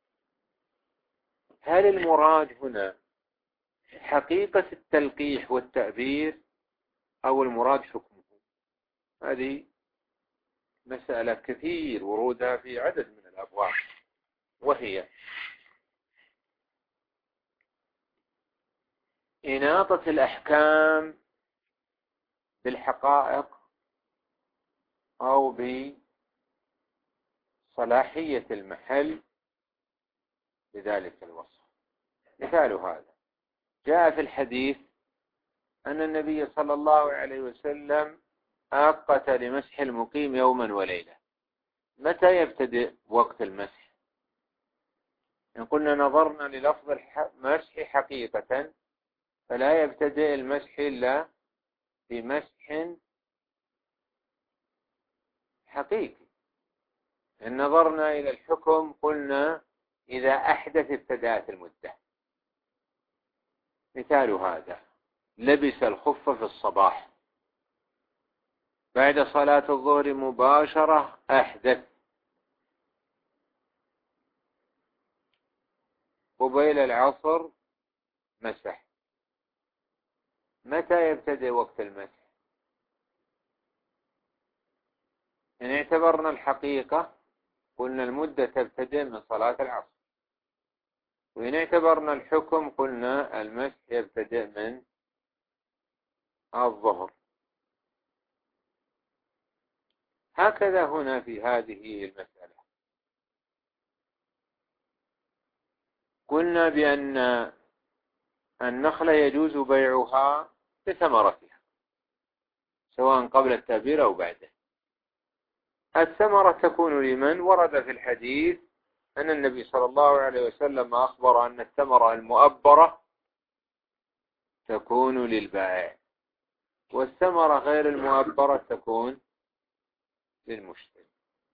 هل المراد هنا حقيقة التلقيح والتأبير أو المراد حكمه؟ هذه مسألة كثير ورودها في عدد من الأبواب، وهي إناطة الأحكام بالحقائق أو بصلاحية المحل بذلك الوصف. مثال هذا جاء في الحديث أن النبي صلى الله عليه وسلم أقت لمسح المقيم يوما وليلة. متى يبتدئ وقت المسح؟ إن قلنا نظرنا للفظ المسح حقيقة فلا يبتدئ المسح إلا بمسح حقيقي. إن نظرنا إلى الحكم قلنا إذا أحدث ابتدأت المدة. مثال هذا لبس الخف في الصباح، بعد صلاة الظهر مباشرة أحدث، قبيل العصر مسح. متى يبتدئ وقت المسح؟ إن اعتبرنا الحقيقة قلنا المدة تبتدئ من صلاة العصر، وإن اعتبرنا الحكم قلنا المسح يبتدئ من الظهر. هكذا هنا في هذه المسألة قلنا بأن النخلة يجوز بيعها بثمرتها سواء قبل التأبير أو بعده. الثمرة تكون لمن؟ ورد في الحديث أن النبي صلى الله عليه وسلم أخبر أن الثمرة المؤبرة تكون للبائع، والثمرة غير المؤبرة تكون للمشتري.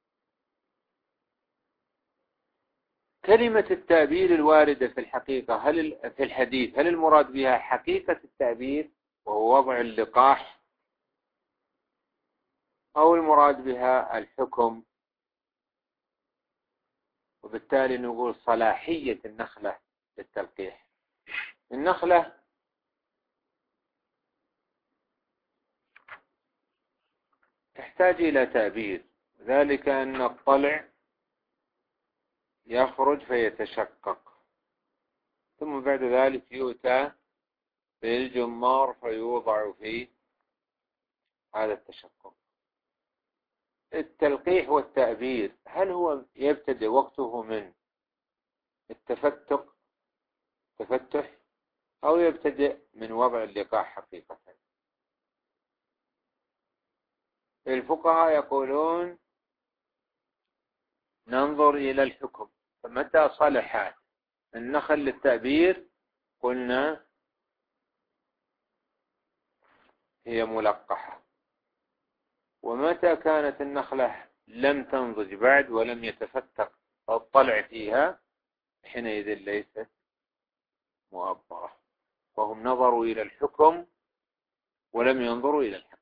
كلمة التأبير الواردة في الحقيقة هل في الحديث هل المراد بها حقيقة التأبير وهو وضع اللقاح، أو المراد بها الحكم؟ وبالتالي نقول صلاحية النخلة للتلقيح. النخلة تحتاج إلى تأبير، ذلك أن الطلع يخرج فيتشقق، ثم بعد ذلك يؤتى بالجمار فيوضع في هذا التشقق. التلقيح والتأبير هل هو يبتدئ وقته من التفتق تفتح أو يبتدئ من وضع اللقاح حقيقة؟ الفقهاء يقولون ننظر إلى الحكم، فمتى صلح النخل للتأبير قلنا هي ملقحة، ومتى كانت النخلة لم تنضج بعد ولم يتفتق الطلع فيها حينئذ ليست مؤبرة. وهم نظروا إلى الحكم ولم ينظروا إلى الحقيقة.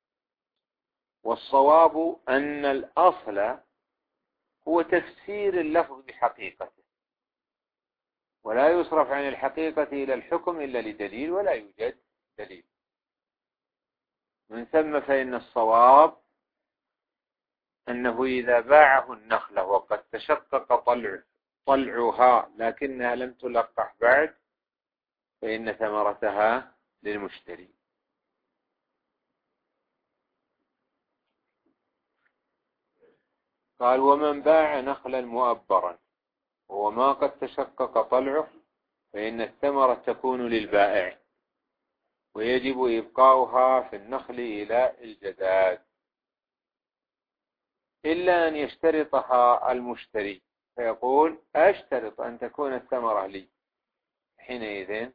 والصواب أن الأصل هو تفسير اللفظ بحقيقته، ولا يصرف عن الحقيقة إلى الحكم إلا لدليل، ولا يوجد دليل. من ثم فإن الصواب أنه إذا باعه النخلة وقد تشقق طلع طلعها لكنها لم تلقح بعد فإن ثمرتها للمشتري. قال ومن باع نخلا مؤبرا وهو ما قد تشقق طلعه فإن الثمرة تكون للبائع، ويجب إبقاؤها في النخل إلى الجداد، إلا أن يشترطها المشتري فيقول أشترط أن تكون الثمرة لي، حينئذ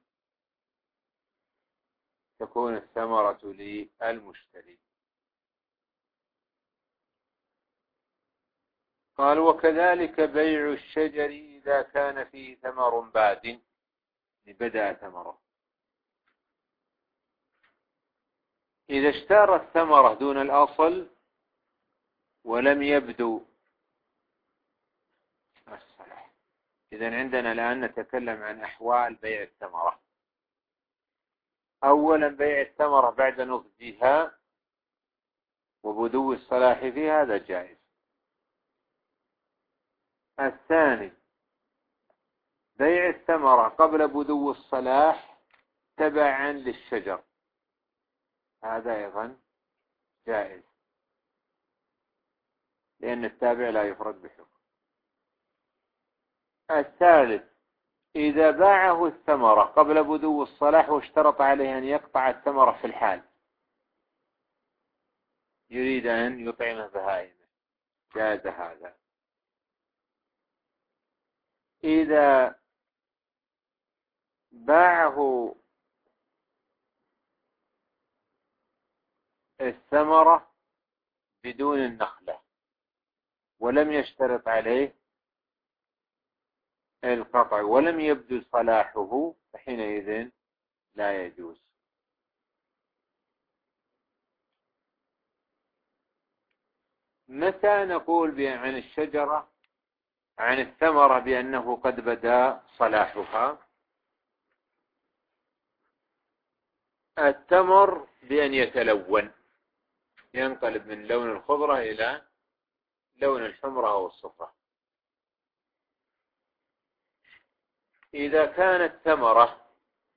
تكون الثمرة للمشتري. قال وكذلك بيع الشجر إذا كان فيه ثمر باد، بدأ ثمره. إذا اشترى الثمرة دون الأصل ولم يبدو الصلاح. إذن عندنا الآن نتكلم عن أحوال بيع الثمرة. أولا بيع الثمرة بعد نضجها وبدو الصلاح فيها، هذا جائز. الثاني بيع الثمرة قبل بدو الصلاح تبعا للشجر، هذا أيضا جائز، لأن التابع لا يفرد بحكم. الثالث إذا باعه الثمرة قبل بدو الصلاح واشترط عليه أن يقطع الثمرة في الحال، يريد أن يطعم بهائمه، جاز هذا. إذا باعه الثمرة بدون النخلة ولم يشترط عليه القطع ولم يبدو صلاحه فحينئذ لا يجوز. متى نقول عن الشجرة عن الثمرة بأنه قد بدا صلاحها؟ التمر بأن يتلون، ينقلب من لون الخضرة إلى لون الحمرة أو الصفرة. إذا كانت ثمرة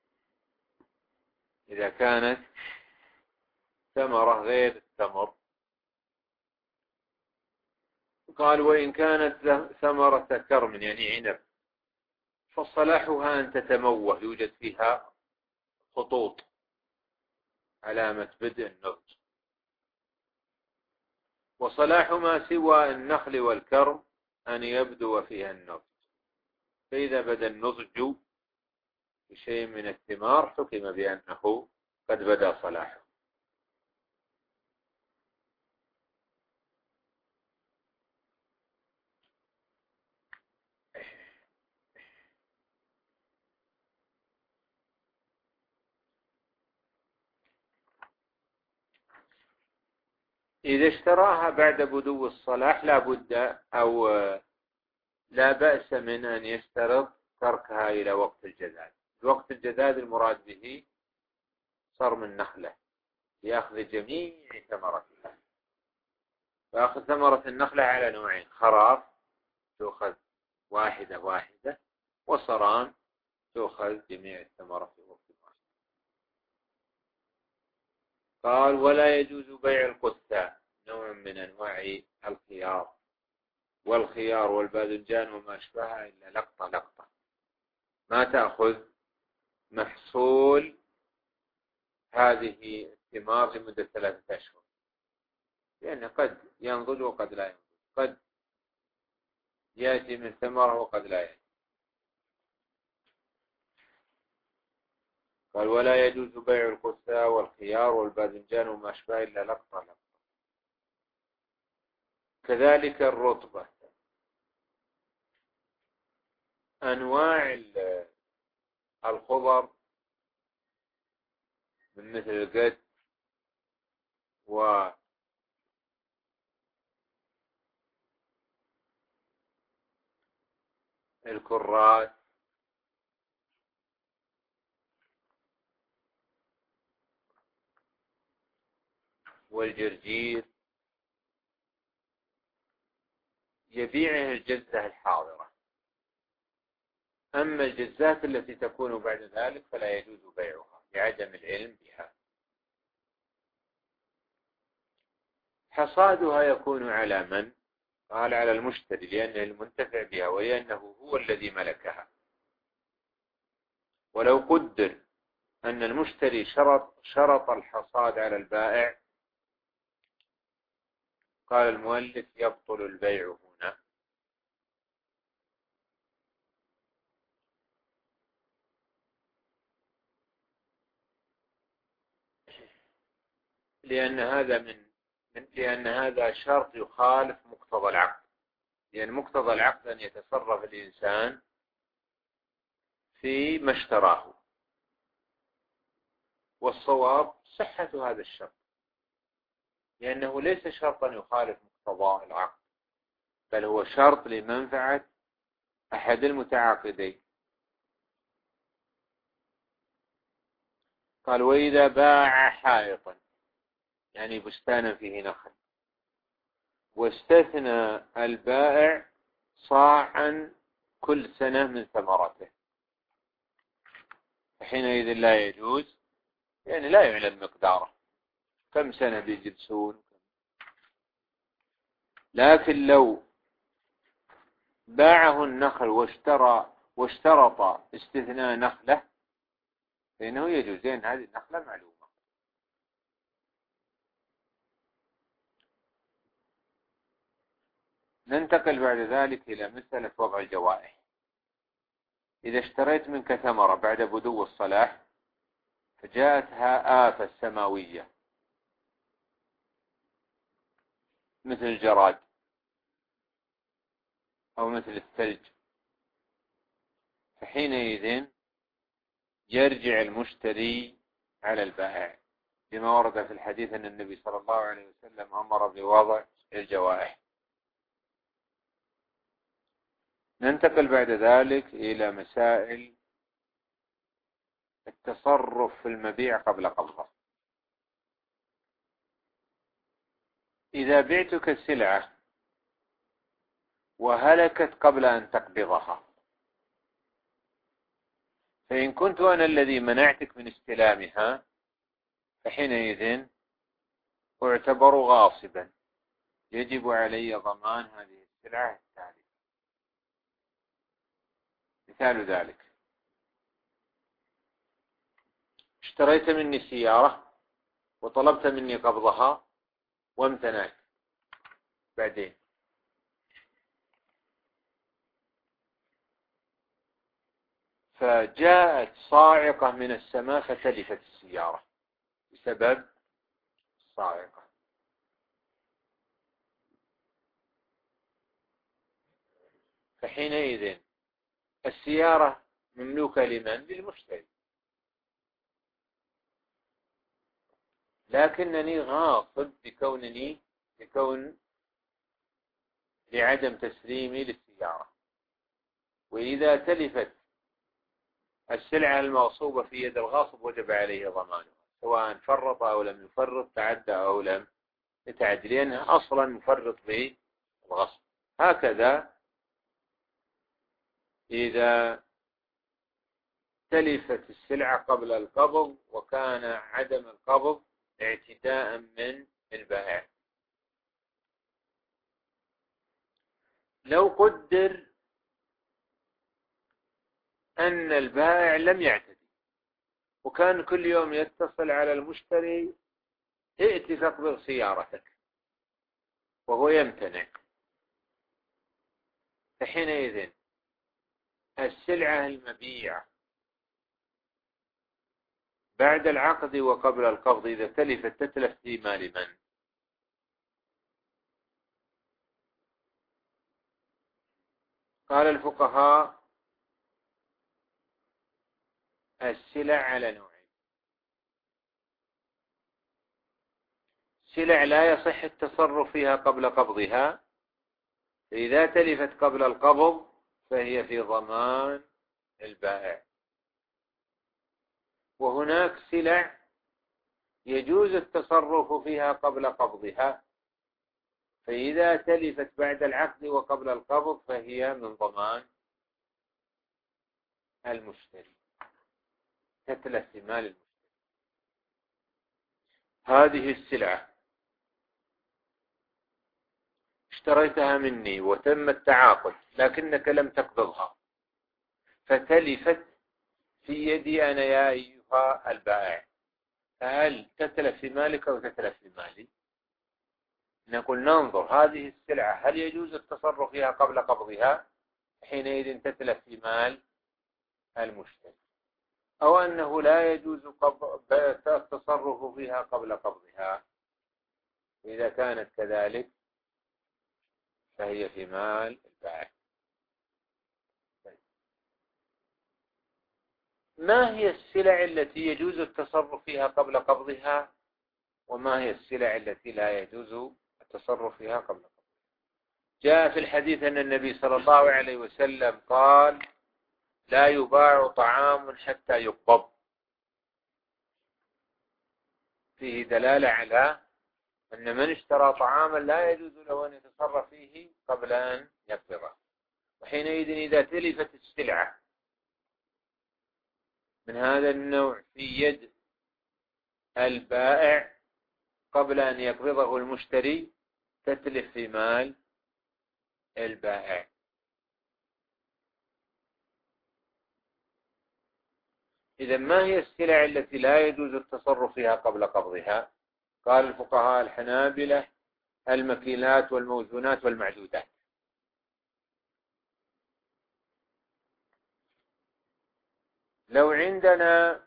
إذا كانت ثمرة غير التمر، قال وإن كانت ثمرة كرم يعني عنب فصلاحها أن تتموه، يوجد فيها خطوط علامة بدء النضج. وصلاح ما سوى النخل والكرم أن يبدو فيها النضج، فإذا بدا النضج بشيء من الثمار حكم بأنه قد بدا صلاحه. إذا اشتراها بعد بدو الصلاح لا بد أو لا بأس من أن يشترط تركها إلى وقت الجداد. وقت الجداد المراد به صرم النخلة لأخذ جميع ثمرتها. فأخذ ثمرة النخلة على نوعين: خراف تأخذ واحدة واحدة، وصرام تأخذ جميع الثمرة في وقت واحد. قال ولا يجوز بيع القثة، نوع من أنواع الخيار، والخيار والباذنجان وما أشبهها إلا لقطة لقطة، ما تأخذ محصول هذه الثمار لمدة ثلاثة أشهر، لأن قد ينضج وقد لا ينضج، قد يأتي من ثمرة وقد لا يأتي. قال ولا يجوز بيع القثة والخيار والباذنجان وما أشبهها إلا لقطة لقطة. كذلك الرطبة. أنواع الخضر من مثل القد والكرات والجرجير يبيعها الجزة الحاضرة. أما الجزات التي تكون بعد ذلك فلا يجوز بيعها لعدم العلم بها. حصادها يكون على من؟ قال على المشتري، لأنه المنتفع بها ولأنه هو الذي ملكها. ولو قدر أن المشتري شرط, شرط الحصاد على البائع، قال المؤلف يبطل البيع هنا، لأن هذا من لأن هذا شرط يخالف مقتضى العقد، لأن مقتضى العقد أن يتصرف الإنسان في ما اشتراه، والصواب صحة هذا الشرط، لأنه ليس شرطا يخالف مقتضى العقد، بل هو شرط لمنفعة أحد المتعاقدين. قال وإذا باع حائطا، يعني بستانا فيه نخل، واستثنى البائع صاعا كل سنة من ثمرته، حينئذ لا يجوز، يعني لا يعلم مقداره كم سنة بيجلسون. لكن لو باعه النخل واشترى واشترط استثناء نخلة فإنه يجوز، لأن هذه النخلة معلومة. ننتقل بعد ذلك إلى مسألة وضع الجوائح. إذا اشتريت منك ثمرة بعد بدو الصلاح فجاءتها آفة سماوية مثل الجراد أو مثل الثلج، فحينئذ يرجع المشتري على البائع، لما ورد في الحديث أن النبي صلى الله عليه وسلم أمر بوضع الجوائح. ننتقل بعد ذلك إلى مسائل التصرف في المبيع قبل قبضه. إذا بعتك السلعة وهلكت قبل أن تقبضها، فإن كنت أنا الذي منعتك من استلامها فحينئذ أعتبر غاصبا، يجب علي ضمان هذه السلعة التالية. مثال ذلك: اشتريت مني سيارة وطلبت مني قبضها وامتنعت، بعدين فجاءت صاعقة من السماء فتلفت السيارة بسبب الصاعقة، فحينئذ السيارة مملوكة لمن؟ للمشتري، لكنني غاصب بكونني بكون لعدم تسليمي للسيارة. وإذا تلفت السلعة المغصوبة في يد الغاصب وجب عليه ضمانها، سواء فرط أو لم يفرط، تعدى أو لم يتعدى، لأنه أصلا مفرط بالغصب. هكذا إذا تلفت السلعة قبل القبض وكان عدم القبض اعتداء من البائع. لو قدر أن البائع لم يعتدي وكان كل يوم يتصل على المشتري ائت تقبض سيارتك وهو يمتنع، فحينئذ السلعة المبيعة بعد العقد وقبل القبض إذا تلفت تتلف في مال من؟ قال الفقهاء السلع على نوعين. سلع لا يصح التصرف فيها قبل قبضها، فإذا تلفت قبل القبض فهي في ضمان البائع. وهناك سلع يجوز التصرف فيها قبل قبضها، فإذا تلفت بعد العقد وقبل القبض فهي من ضمان المشتري، تتلف في مال المشتري. هذه السلعة اشتريتها مني وتم التعاقد لكنك لم تقبضها، فتلفت في يدي أنا يا أيها البائع، فهل تتلف في مالك أو تتلف في مالي؟ نقول ننظر هذه السلعة هل يجوز التصرف فيها قبل قبضها، حينئذ تتلف في مال المشتري، أو أنه لا يجوز التصرف فيها قبل قبضها. إذا كانت كذلك فهي في مال البائع. ما هي السلع التي يجوز التصرف فيها قبل قبضها، وما هي السلع التي لا يجوز التصرف فيها قبل قبضها؟ جاء في الحديث أن النبي صلى الله عليه وسلم قال: لا يباع طعام حتى يقبض. فيه دلالة على أن من اشترى طعاما لا يجوز له أن يتصرف فيه قبل أن يقبضه. وحينئذ إذا تلفت السلعة من هذا النوع في يد البائع قبل أن يقبضه المشتري تتلف في مال البائع. إذا ما هي السلع التي لا يجوز التصرف فيها قبل قبضها؟ قال الفقهاء الحنابلة: المكيلات والموزونات والمعدودات. لو عندنا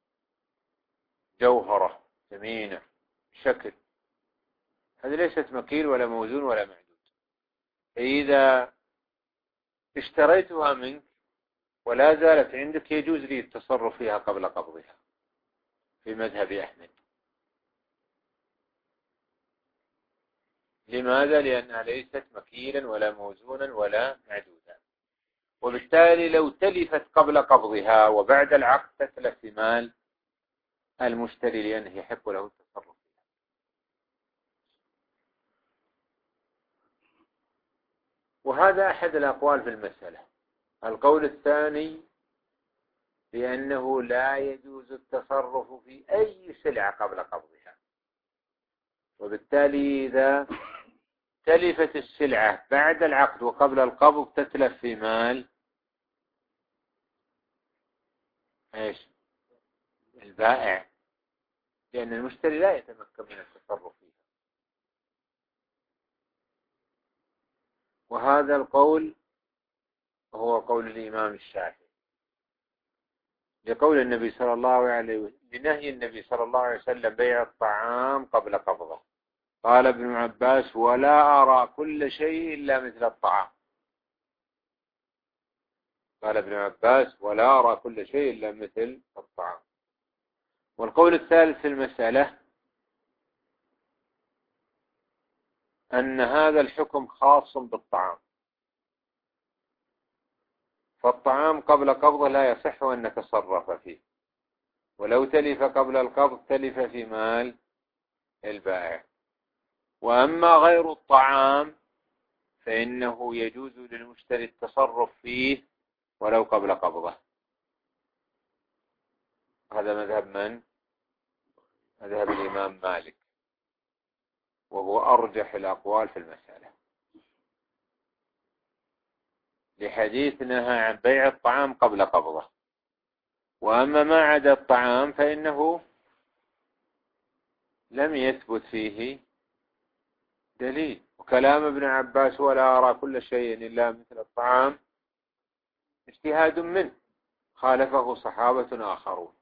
جوهرة ثمينة شكل، هذه ليست مكيل ولا موزون ولا معدود، إذا اشتريتها منك ولا زالت عندك يجوز لي التصرف فيها قبل قبضها في مذهب أحمد. لماذا؟ لأنها ليست مكيلا ولا موزونا ولا معدودا، وبالتالي لو تلفت قبل قبضها وبعد العقد تتلف في مال المشتري لأنه يحق له التصرف فيها. وهذا أحد الأقوال في المسألة. القول الثاني بأنه لا يجوز التصرف في أي سلعة قبل قبضها، وبالتالي إذا تلفت السلعة بعد العقد وقبل القبض تتلف في مال ايش؟ البائع، لأن المشتري لا يتمكن من التصرف فيها. وهذا القول هو قول الإمام الشافعي، لقول النبي صلى الله عليه وسلم، لنهي النبي صلى الله عليه وسلم بيع الطعام قبل قبضه. قال ابن عباس: ولا أرى كل شيء إلا مثل الطعام. قال ابن عباس: ولا أرى كل شيء إلا مثل الطعام. والقول الثالث في المسألة أن هذا الحكم خاص بالطعام، فالطعام قبل قبضه لا يصح أن نتصرف فيه، ولو تلف قبل القبض تلف في مال البائع. وأما غير الطعام فإنه يجوز للمشتري التصرف فيه ولو قبل قبضه. هذا مذهب من؟ مذهب الإمام مالك، وهو أرجح الأقوال في المسألة، لحديث نهى عن بيع الطعام قبل قبضه. وأما ما عدا الطعام فإنه لم يثبت فيه دليل. وكلام ابن عباس: ولا أرى كل شيء إلا مثل الطعام، اجتهاد منه، خالفه صحابة آخرون.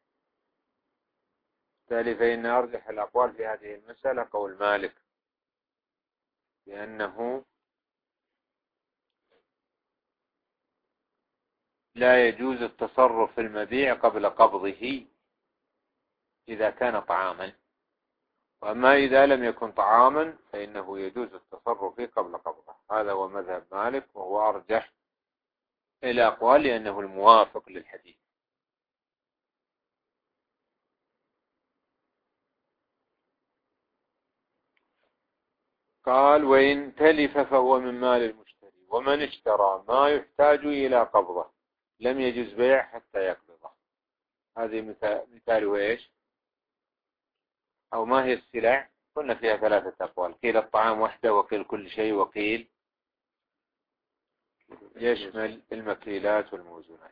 بالتالي فإن أرجح الأقوال في هذه المسألة قول مالك، لأنه لا يجوز التصرف في المبيع قبل قبضه إذا كان طعاما، وأما إذا لم يكن طعاما فإنه يجوز التصرف فيه قبل قبضه. هذا هو مذهب مالك، وهو أرجح إلى أقوال لأنه الموافق للحديث. قال وإن تلف فهو من مال المشتري، ومن اشترى ما يحتاج إلى قبضه لم يجوز بيع حتى يقبضه. هذه مثاله إيش؟ أو ما هي السلع؟ قلنا فيها ثلاثة أقوال، قيل الطعام وحده، وقيل كل شيء، وقيل يشمل المكيلات والموزونات.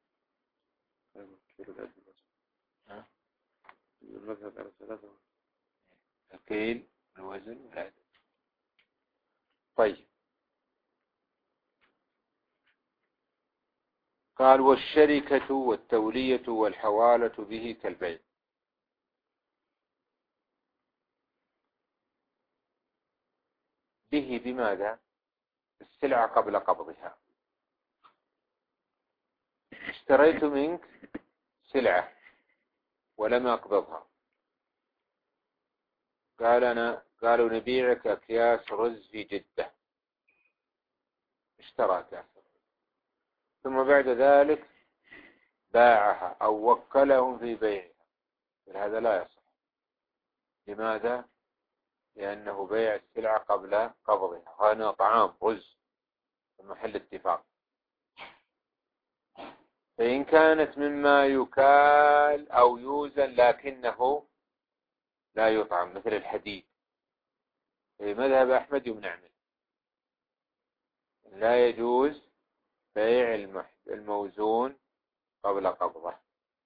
الكيل والوزن والعدد. طيب، قال والشركة والتولية والحوالة به كالبيع. به بماذا؟ السلعة قبل قبضها. اشتريت منك سلعة ولم أقبضها، قال أنا قالوا نبيعك أكياس رز في جدة، اشترى أكياس رز، ثم بعد ذلك باعها أو وكلهم في بيعها، هذا لا يصح. لماذا؟ لأنه بيع السلعة قبل قبضها. هذا طعام رز في محل اتفاق. فإن كانت مما يكال أو يوزن لكنه لا يطعم مثل الحديد، في مذهب أحمد يمنع منه، لا يجوز بيع الموزون قبل قبضه،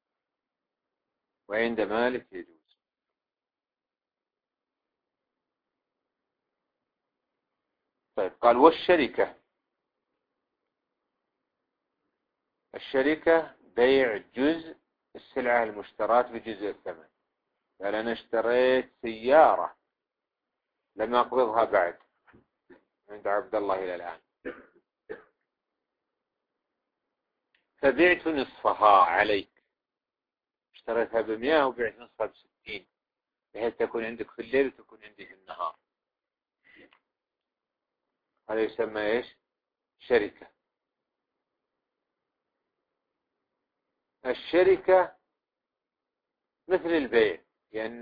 وعند مالك يجوز. طيب، قال والشركة. الشركة بيع جزء السلعة المشترات بجزء الثمن. قال أنا اشتريت سيارة لم أقبضها بعد عند عبد الله إلى الآن، فبعت نصفها عليك. اشتريتها بمئة وبعت نصفها بستين، بحيث تكون عندك في الليل وتكون عندي في النهار. هذا يسمى إيش؟ شركة. الشركة مثل البيع، لأن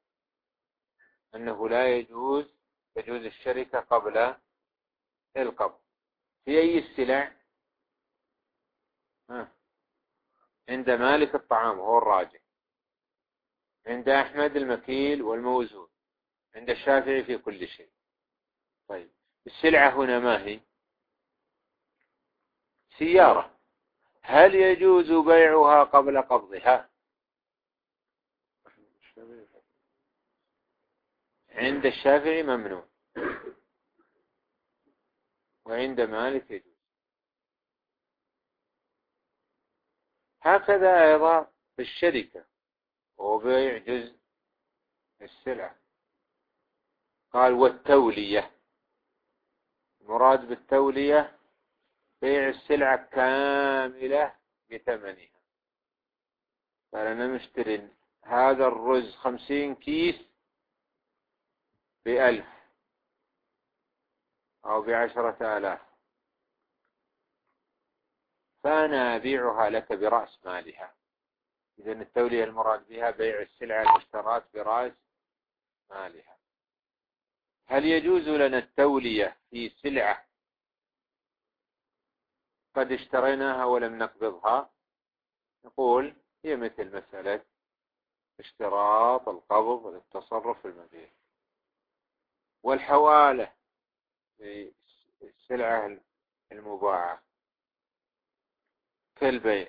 أنه لا يجوز تجوز الشركة قبل القبض. في أي السلع؟ عند مالك الطعام هو الراجح، عند أحمد المكيل والموزون، عند الشافعي في كل شيء. طيب، السلعة هنا ما هي؟ سيارة. هل يجوز بيعها قبل قبضها؟ عند الشافعي ممنوع، وعند مالك يجوز. هكذا أيضا في الشركة وبيع جزء السلعة. قال والتولية. المراد بالتولية بيع السلعة كاملة بثمنها. قال أنا مشتري هذا الرز خمسين كيس بألف أو بعشرة آلاف، فأنا أبيعها لك برأس مالها. إذن التولية المراد بها بيع السلعة المشترات برأس مالها. هل يجوز لنا التولية في سلعة قد اشتريناها ولم نقبضها؟ نقول هي مثل مسألة اشتراط القبض للتصرف في المبيع. والحوالة في السلعة المباعة كالبيع،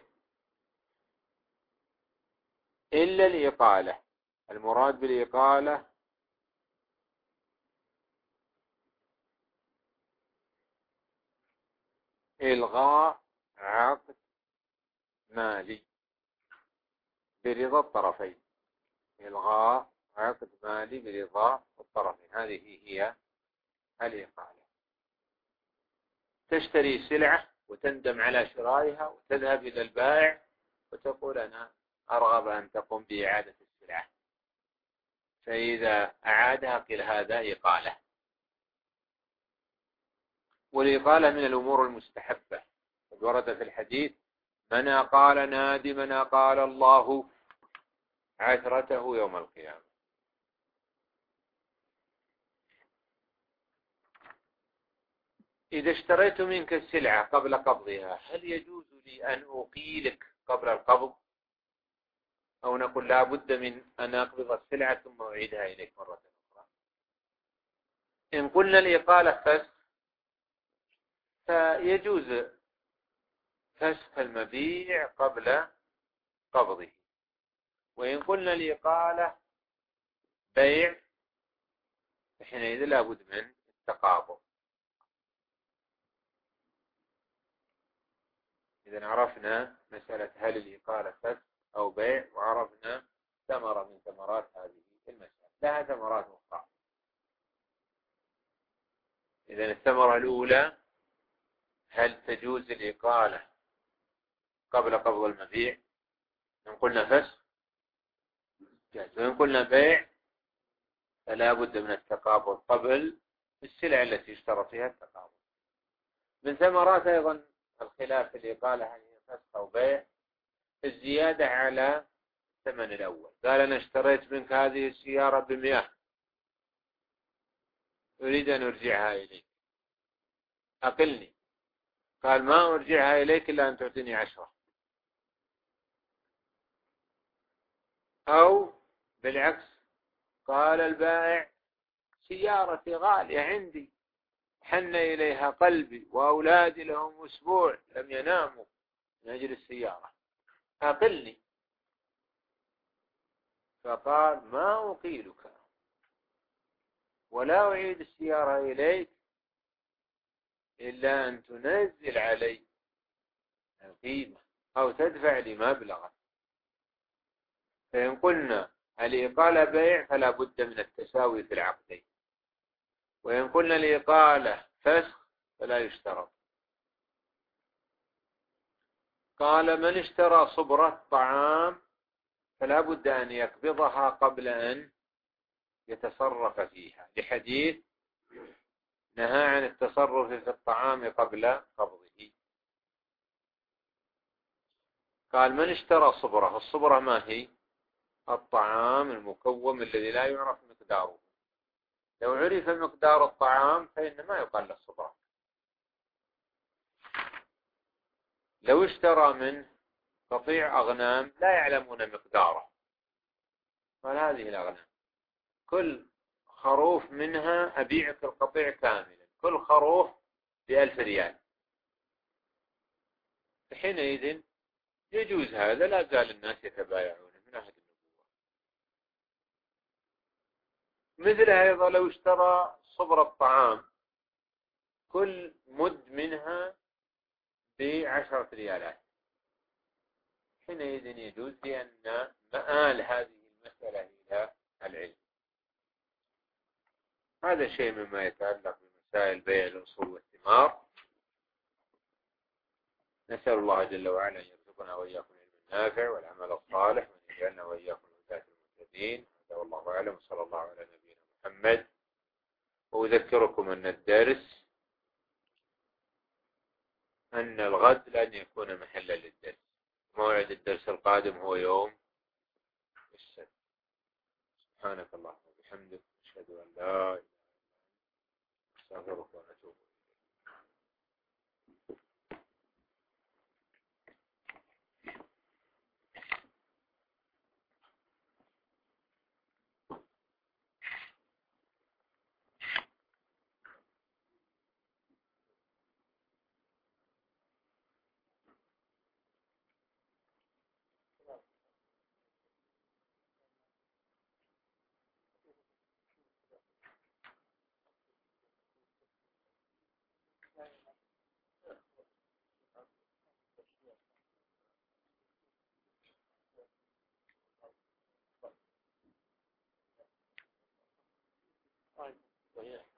إلا الإقالة. المراد بالإقالة إلغاء عقد مالي برضا الطرفين. إلغاء عقد مالي برضا الطرفين، هذه هي الإقالة. تشتري سلعة وتندم على شرائها وتذهب إلى البائع وتقول أنا أرغب أن تقوم بإعادة السلعة، فإذا أعادها قيل هذا إقالة. والإقالة من الأمور المستحبة، ورد في الحديث من أقال نادما أقال الله عثرته يوم القيامة. إذا اشتريت منك السلعة قبل قبضها هل يجوز لي أن أقيلك قبل القبض، أو نقول لا بد من أن أقبض السلعة ثم أعيدها إليك مرة أخرى؟ إن قلنا الإقالة فسخ فيجوز فسخ المبيع قبل قبضه، وإن قلنا الإقالة بيع فحينئذ لا بد من التقابض. إذا عرفنا مسألة هل الإقالة فسخ أو بيع، وعرفنا ثمرة من ثمرات هذه المسألة. لها ثمرات أخرى. إذا الثمرة الأولى هل تجوز الإقالة قبل قبض المبيع؟ إن قلنا فسخ جاز، وإن قلنا بيع فلا بد من التقابض قبل السلع التي اشترط فيها التقابض. من ثمرات أيضا الخلاف في الإقالة هل هي فسخ أو بيع الزيادة على الثمن الأول. قال أنا اشتريت منك هذه السيارة بمئة، أريد أن أرجعها إليك، أقلني. قال ما أرجعها إليك إلا أن تعطيني عشرة. أو بالعكس قال البائع سيارتي غالية عندي، حن إليها قلبي وأولادي لهم أسبوع لم يناموا من أجل السيارة، أقلني. فقال ما أقيلك ولا أعيد السيارة إليك إلا أن تنزل علي القيمة أو تدفع لي مبلغا. فإن قلنا الإقالة بيع فلا بد من التساوي في العقدين، وإن قلنا الإقالة فسخ فلا يشترط. قال من اشترى صبرة طعام فلا بد أن يقبضها قبل أن يتصرف فيها، لحديث نهى عن التصرف في الطعام قبل قبضه. قال من اشترى صبرة، الصبرة ما هي؟ الطعام المكوم الذي لا يعرف مقداره. لو عرف مقدار الطعام فإن ما يقال له صبرة. لو اشترى منه قطيع أغنام لا يعلمون مقداره، قال هذه الأغنام كل خروف منها أبيعك القطيع كاملا، كل خروف بألف ريال، حينئذ يجوز هذا، لا زال الناس يتبايعون من أحد النبوة. مثل أيضا لو اشترى صبر الطعام كل مد منها بعشرة ريالات، حينئذ يجوز، لأن مآل هذه المسألة إلى العلم. هذا شيء مما يتعلق بمسائل بيع الأصول والثمار. نسأل الله جل وعلا أن يرزقنا وإياكم العلم النافع والعمل الصالح، وأن يجعلنا وإياكم من هداة المهتدين. هذا والله أعلم، وصلى الله على نبينا محمد. وأذكركم أن الدرس أن الغد لن يكون محلا للدرس، موعد الدرس القادم هو يوم السبت. سبحانك اللهم وبحمدك، أشهد أن لا إله إلا أنت، أستغفرك وأتوب إليك. طيب.